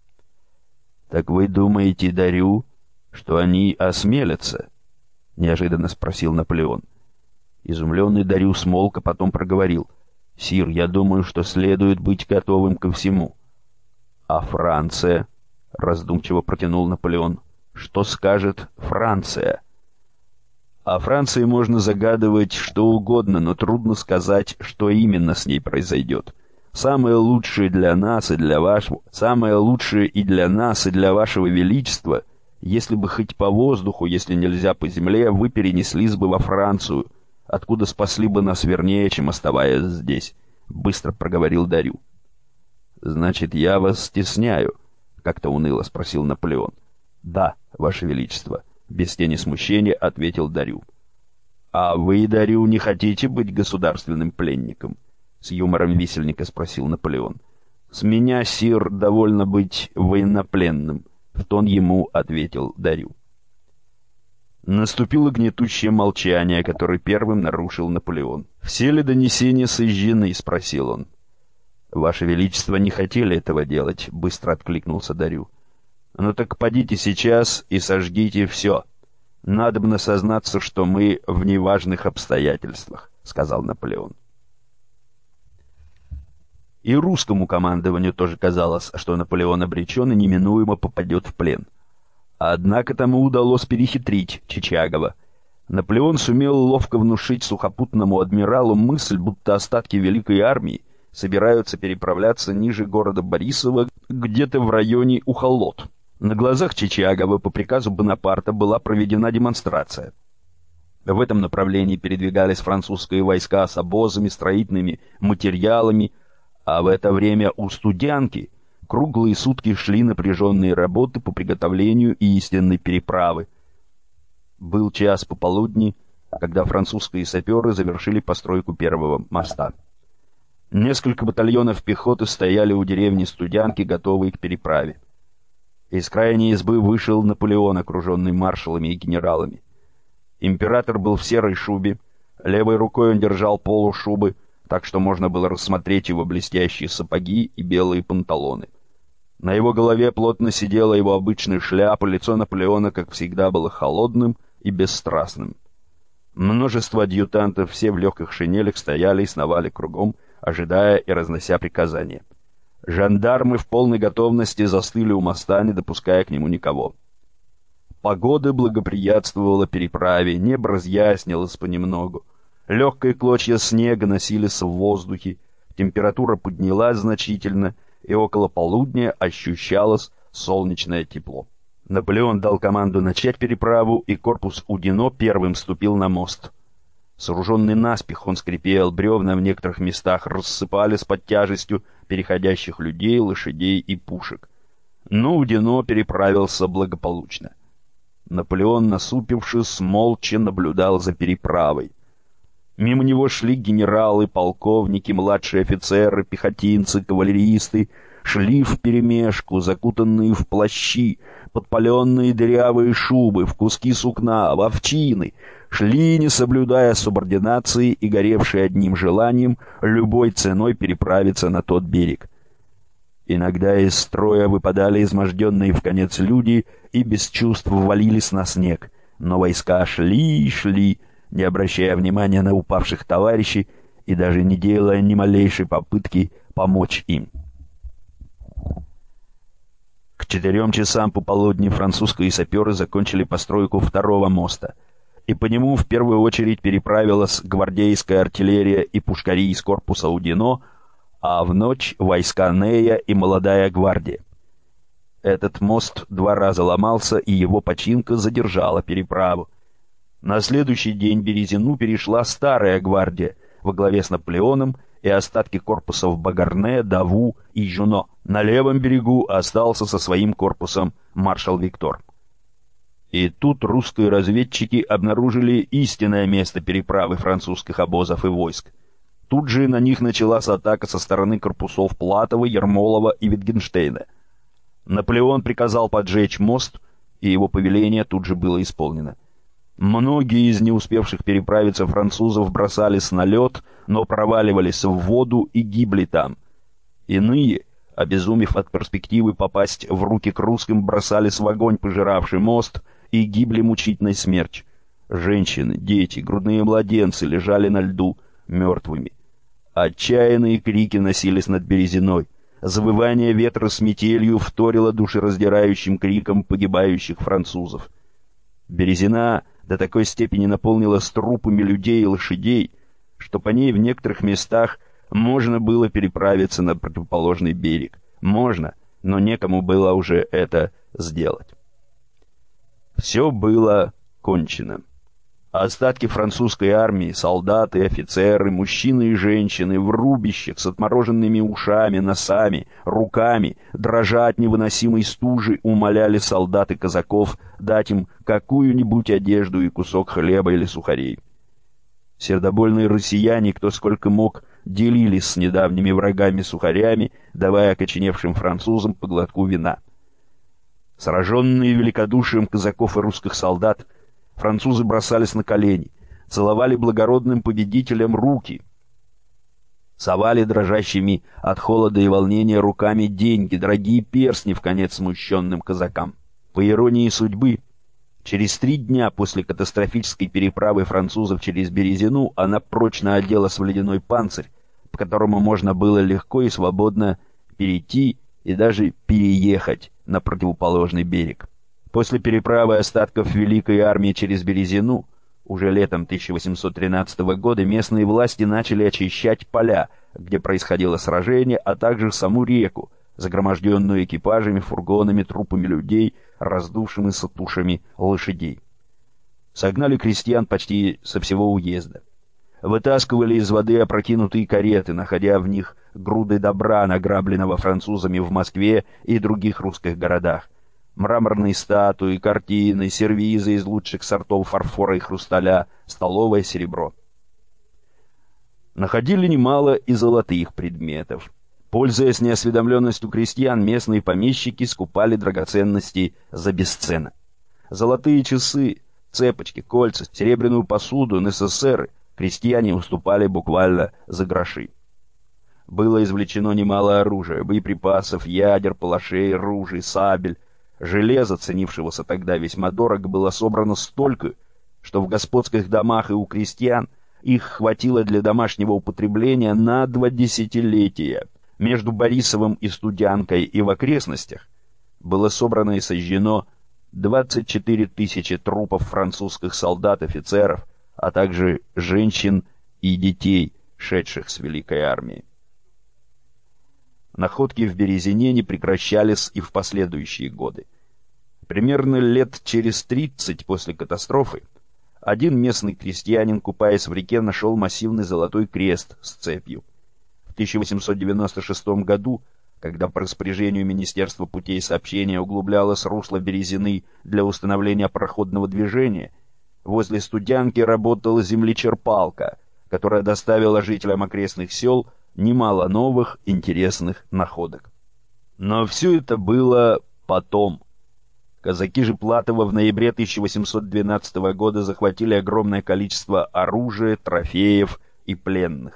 Speaker 1: «Так вы думаете, Дарю, что они осмелятся?» — неожиданно спросил Наполеон. Изумленный Дарю смолк, а потом проговорил: «Сир, я думаю, что следует быть готовым ко всему». «А Франция?» — раздумчиво протянул Наполеон. «Что скажет Франция?» «О Франции можно загадывать что угодно, но трудно сказать, что именно с ней произойдет. Самое лучшее для нас и для вашего... Самое лучшее и для нас, и для вашего величества, если бы хоть по воздуху, если нельзя по земле, вы перенеслись бы во Францию, откуда спасли бы нас вернее, чем оставаясь здесь», — быстро проговорил Дарю. «Значит, я вас стесняю?» — как-то уныло спросил Наполеон. «Да, ваше величество», — без тени смущения ответил Дарю. «А вы, Дарю, не хотите быть государственным пленником?» — с юмором висельника спросил Наполеон. «С меня, сир, довольно быть военнопленным», — в тон ему ответил Дарю. Наступило гнетущее молчание, которое первым нарушил Наполеон. «Все ли донесения сожжены?» — спросил он. «Ваше Величество не хотели этого делать», — быстро откликнулся Дарю. «Ну так подите сейчас и сожгите все. Надобно сознаться, что мы в неважных обстоятельствах», — сказал Наполеон. И русскому командованию тоже казалось, что Наполеон обречен и неминуемо попадет в плен. Однако тому удалось перехитрить Чичагова. Наполеон сумел ловко внушить сухопутному адмиралу мысль, будто остатки великой армии собираются переправляться ниже города Борисова, где-то в районе Ухолот. На глазах Чичагова по приказу Бонапарта была проведена демонстрация. В этом направлении передвигались французские войска с обозами, строительными материалами, а в это время у Студянки круглые сутки шли напряженные работы по приготовлению истинной переправы. Был час пополудни, когда французские саперы завершили постройку первого моста. Несколько батальонов пехоты стояли у деревни Студянки, готовые к переправе. Из крайней избы вышел Наполеон, окруженный маршалами и генералами. Император был в серой шубе, левой рукой он держал полу шубы, так что можно было рассмотреть его блестящие сапоги и белые панталоны. На его голове плотно сидела его обычная шляпа, лицо Наполеона, как всегда, было холодным и бесстрастным. Множество адъютантов, все в легких шинелях, стояли и сновали кругом, ожидая и разнося приказания. Жандармы в полной готовности застыли у моста, не допуская к нему никого. Погода благоприятствовала переправе, небо разъяснилось понемногу. Легкие клочья снега носились в воздухе, температура поднялась значительно, и около полудня ощущалось солнечное тепло. Наполеон дал команду начать переправу, и корпус Удино первым ступил на мост. Сооруженный наспех, он скрипел, бревна в некоторых местах рассыпались под тяжестью переходящих людей, лошадей и пушек. Но Удино переправился благополучно. Наполеон, насупившись, молча наблюдал за переправой. Мимо него шли генералы, полковники, младшие офицеры, пехотинцы, кавалеристы, шли вперемешку, закутанные в плащи, подпаленные дырявые шубы, в куски сукна, в овчины, шли, не соблюдая субординации и горевшие одним желанием любой ценой переправиться на тот берег. Иногда из строя выпадали изможденные вконец люди и без чувств ввалились на снег, но войска шли и шли, не обращая внимания на упавших товарищей и даже не делая ни малейшей попытки помочь им. К четырем часам пополудни французские саперы закончили постройку второго моста, и по нему в первую очередь переправилась гвардейская артиллерия и пушкари из корпуса Удино, а в ночь войска Нея и молодая гвардия. Этот мост два раза ломался, и его починка задержала переправу. На следующий день Березину перешла старая гвардия во главе с Наполеоном и остатки корпусов Багарне, Даву и Жуно. На левом берегу остался со своим корпусом маршал Виктор. И тут русские разведчики обнаружили истинное место переправы французских обозов и войск. Тут же на них началась атака со стороны корпусов Платова, Ермолова и Витгенштейна. Наполеон приказал поджечь мост, и его повеление тут же было исполнено. Многие из не успевших переправиться французов бросались на лед, но проваливались в воду и гибли там. Иные, обезумев от перспективы попасть в руки к русским, бросались в огонь, пожиравший мост, и гибли мучительной смертью. Женщины, дети, грудные младенцы лежали на льду мертвыми. Отчаянные крики носились над Березиной. Завывание ветра с метелью вторило душераздирающим криком погибающих французов. Березина до такой степени наполнилась трупами людей и лошадей, что по ней в некоторых местах можно было переправиться на противоположный берег. Можно, но некому было уже это сделать. Все было кончено. Остатки французской армии, солдаты, офицеры, мужчины и женщины в рубищах с отмороженными ушами, носами, руками, дрожа от невыносимой стужи, умоляли солдат и казаков дать им какую-нибудь одежду и кусок хлеба или сухарей. Сердобольные россияне, кто сколько мог, делились с недавними врагами сухарями, давая окоченевшим французам по глотку вина. Сраженные великодушием казаков и русских солдат, французы бросались на колени, целовали благородным победителям руки, совали дрожащими от холода и волнения руками деньги, дорогие перстни вконец смущенным казакам. По иронии судьбы, через три дня после катастрофической переправы французов через Березину она прочно оделась в ледяной панцирь, по которому можно было легко и свободно перейти и даже переехать на противоположный берег. После переправы остатков Великой армии через Березину уже летом тысяча восемьсот тринадцатого года местные власти начали очищать поля, где происходило сражение, а также саму реку, загроможденную экипажами, фургонами, трупами людей, раздувшимися тушами лошадей. Согнали крестьян почти со всего уезда. Вытаскивали из воды опрокинутые кареты, находя в них груды добра, награбленного французами в Москве и других русских городах. Мраморные статуи, картины, сервизы из лучших сортов фарфора и хрусталя, столовое серебро. Находили немало и золотых предметов. Пользуясь неосведомленностью крестьян, местные помещики скупали драгоценности за бесценок. Золотые часы, цепочки, кольца, серебряную посуду, НССР крестьяне уступали буквально за гроши. Было извлечено немало оружия, боеприпасов, ядер, палашей, ружей, сабель. Железа, ценившегося тогда весьма дорого, было собрано столько, что в господских домах и у крестьян их хватило для домашнего употребления на два десятилетия. Между Борисовым и Студянкой и в окрестностях было собрано и сожжено двадцать четыре тысячи трупов французских солдат, офицеров, а также женщин и детей, шедших с Великой армии. Находки в Березине не прекращались и в последующие годы. Примерно лет через тридцать после катастрофы один местный крестьянин, купаясь в реке, нашел массивный золотой крест с цепью. В тысяча восемьсот девяносто шестом году, когда по распоряжению Министерства путей сообщения углублялось русло Березины для установления проходного движения, возле Студянки работала землечерпалка, которая доставила жителям окрестных сел немало новых интересных находок. Но все это было потом. Казаки же Платова в ноябре тысяча восемьсот двенадцатого года захватили огромное количество оружия, трофеев и пленных.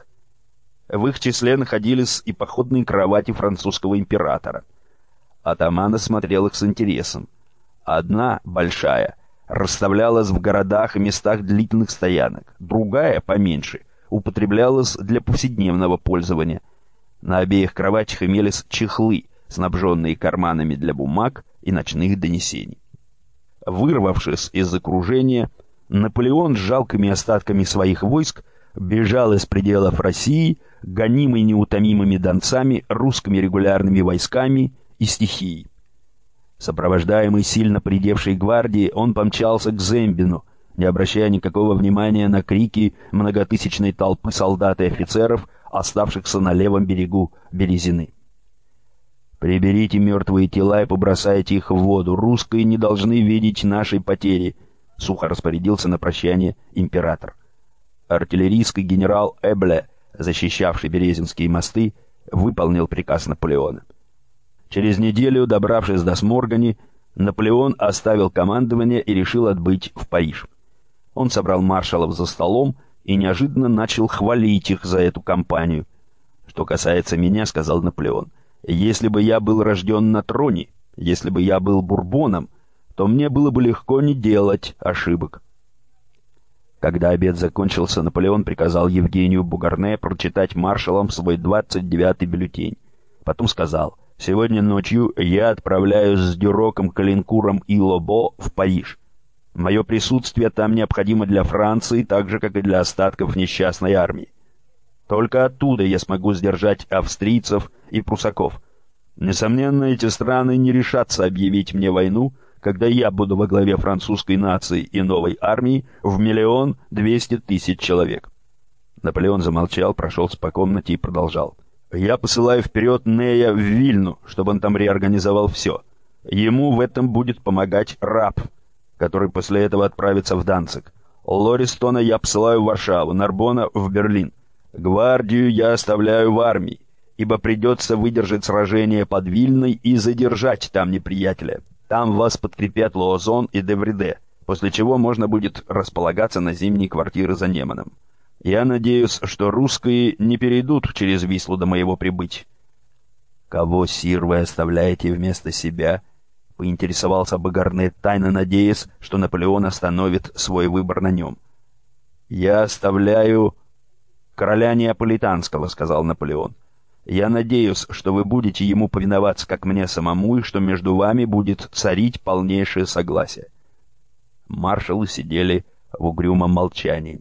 Speaker 1: В их числе находились и походные кровати французского императора. Атаман смотрел их с интересом. Одна, большая, расставлялась в городах и местах длительных стоянок, другая, поменьше, употреблялась для повседневного пользования. На обеих кроватях имелись чехлы, снабженные карманами для бумаг и ночных донесений. Вырвавшись из окружения, Наполеон с жалкими остатками своих войск бежал из пределов России, гонимый неутомимыми донцами, русскими регулярными войсками и стихией. Сопровождаемый сильно придевшей гвардией, он помчался к Зембину, не обращая никакого внимания на крики многотысячной толпы солдат и офицеров, оставшихся на левом берегу Березины. «Приберите мертвые тела и побросайте их в воду. Русские не должны видеть нашей потери», — сухо распорядился на прощание император. Артиллерийский генерал Эбле, защищавший Березинские мосты, выполнил приказ Наполеона. Через неделю, добравшись до Сморгани, Наполеон оставил командование и решил отбыть в Париж. Он собрал маршалов за столом и неожиданно начал хвалить их за эту кампанию. «Что касается меня, — сказал Наполеон, — если бы я был рожден на троне, если бы я был Бурбоном, то мне было бы легко не делать ошибок». Когда обед закончился, Наполеон приказал Евгению Бугарне прочитать маршалам свой двадцать девятый бюллетень. Потом сказал: «Сегодня ночью я отправляюсь с Дюроком, Калинкуром и Лобо в Париж. Мое присутствие там необходимо для Франции, так же, как и для остатков несчастной армии. Только оттуда я смогу сдержать австрийцев и прусаков. Несомненно, эти страны не решатся объявить мне войну, когда я буду во главе французской нации и новой армии в миллион двести тысяч человек». Наполеон замолчал, прошелся по комнате и продолжал: «Я посылаю вперед Нея в Вильну, чтобы он там реорганизовал все. Ему в этом будет помогать Раб, который после этого отправится в Данциг. Лористона я посылаю в Варшаву, Нарбона в Берлин. Гвардию я оставляю в армии, ибо придется выдержать сражение под Вильной и задержать там неприятеля. Там вас подкрепят Луазон и Девриде, после чего можно будет располагаться на зимние квартиры за Неманом. Я надеюсь, что русские не перейдут через Вислу до моего прибытия». «Кого, сир, вы оставляете вместо себя?» — поинтересовался Бугарне, тайно надеясь, что Наполеон остановит свой выбор на нем. «Я оставляю «Короля Неаполитанского», — сказал Наполеон. «Я надеюсь, что вы будете ему повиноваться, как мне самому, и что между вами будет царить полнейшее согласие». Маршалы сидели в угрюмом молчании.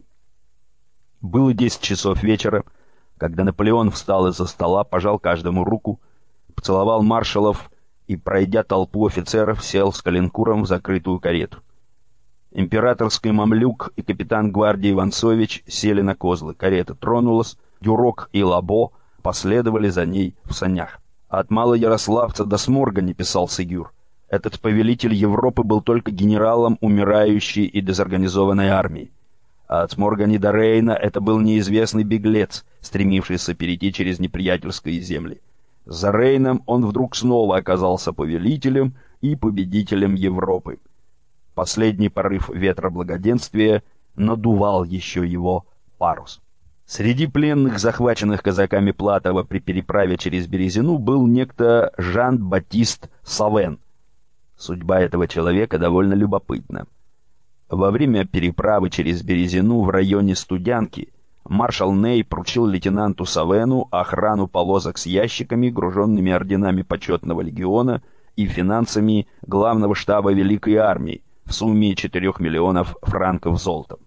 Speaker 1: Было десять часов вечера, когда Наполеон встал из-за стола, пожал каждому руку, поцеловал маршалов и, пройдя толпу офицеров, сел с калинкуром в закрытую карету. Императорский мамлюк и капитан гвардии Иванцович сели на козлы. Карета тронулась, Дюрок и Лабо последовали за ней в санях. «От Малоярославца до Сморгани», — писал Сегюр, — «этот повелитель Европы был только генералом умирающей и дезорганизованной армии. А от Сморгани до Рейна это был неизвестный беглец, стремившийся перейти через неприятельские земли. За Рейном он вдруг снова оказался повелителем и победителем Европы. Последний порыв ветра благоденствия надувал еще его парус». Среди пленных, захваченных казаками Платова при переправе через Березину, был некто Жан-Батист Савен. Судьба этого человека довольно любопытна. Во время переправы через Березину в районе Студянки маршал Ней поручил лейтенанту Савену охрану повозок с ящиками, груженными орденами почетного легиона и финансами главного штаба Великой армии в сумме четырех миллионов франков золотом.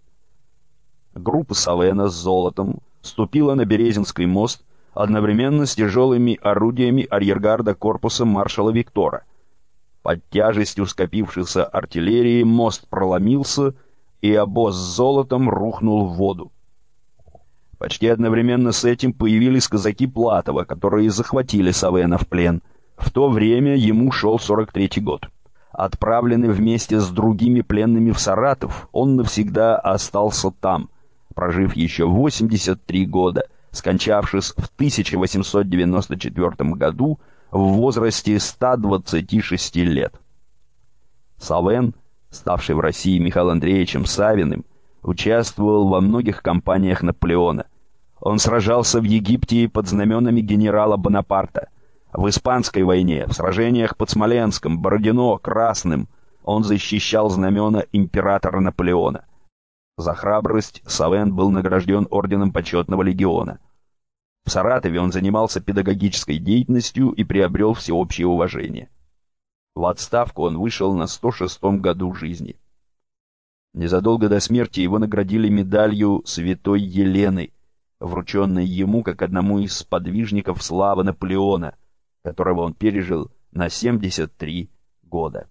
Speaker 1: Группа Савена с золотом ступила на Березинский мост одновременно с тяжелыми орудиями арьергарда корпуса маршала Виктора. Под тяжестью скопившейся артиллерии мост проломился, и обоз с золотом рухнул в воду. Почти одновременно с этим появились казаки Платова, которые захватили Савена в плен. В то время ему шел сорок третий год. Отправленный вместе с другими пленными в Саратов, он навсегда остался там, прожив еще восемьдесят три года, скончавшись в тысяча восемьсот девяносто четвёртом году в возрасте ста двадцати шести лет. Савен, ставший в России Михаилом Андреевичем Савиным, участвовал во многих кампаниях Наполеона. Он сражался в Египте под знаменами генерала Бонапарта. В Испанской войне, в сражениях под Смоленском, Бородино, Красным он защищал знамена императора Наполеона. За храбрость Савен был награжден орденом почетного легиона. В Саратове он занимался педагогической деятельностью и приобрел всеобщее уважение. В отставку он вышел на сто шестом году жизни. Незадолго до смерти его наградили медалью Святой Елены, врученной ему как одному из сподвижников славы Наполеона, которого он пережил на семьдесят три года.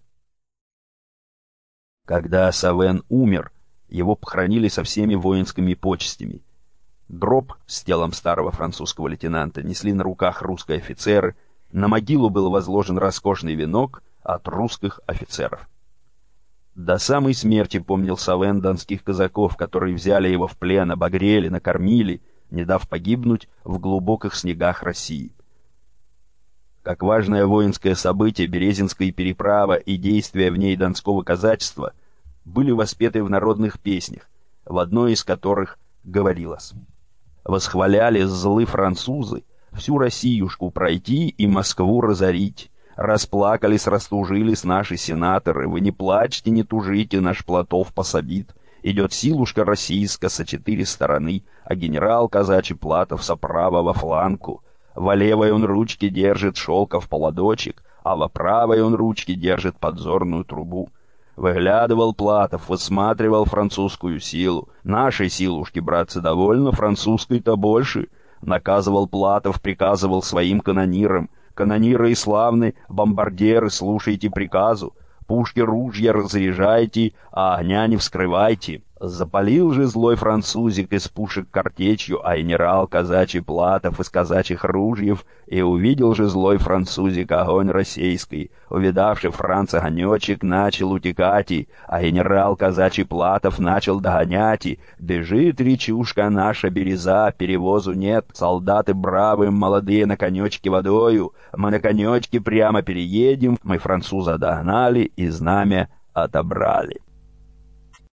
Speaker 1: Когда Савен умер, его похоронили со всеми воинскими почестями. Гроб с телом старого французского лейтенанта несли на руках русские офицеры, на могилу был возложен роскошный венок от русских офицеров. До самой смерти помнил Савен донских казаков, которые взяли его в плен, обогрели, накормили, не дав погибнуть в глубоких снегах России. Как важное воинское событие, Березинская переправа и действия в ней донского казачества были воспеты в народных песнях, в одной из которых говорилось: «Восхваляли злы французы всю Россиюшку пройти и Москву разорить. Расплакались, растужились наши сенаторы. Вы не плачьте, не тужите, наш Платов пособит. Идет силушка российская со четыре стороны, а генерал казачий Платов со правого фланку. Во левой он ручки держит шелков поводочек, а во правой он ручки держит подзорную трубу. Выглядывал Платов, высматривал французскую силу. Нашей силушки, братцы, довольно, французской-то больше. Наказывал Платов, приказывал своим канонирам: канониры и славны, бомбардиры, слушайте приказу. Пушки ружья разряжайте, а огня не вскрывайте. Запалил же злой французик из пушек картечью, а генерал казачий Платов из казачьих ружьев, и увидел же злой французик огонь российский. Увидавший Франц огонечек, начал утекать, и, а генерал казачий Платов начал догонять, и бежит речушка наша береза, перевозу нет, солдаты бравые, молодые на конечке водою, мы на конечке прямо переедем, мы француза догнали и знамя отобрали.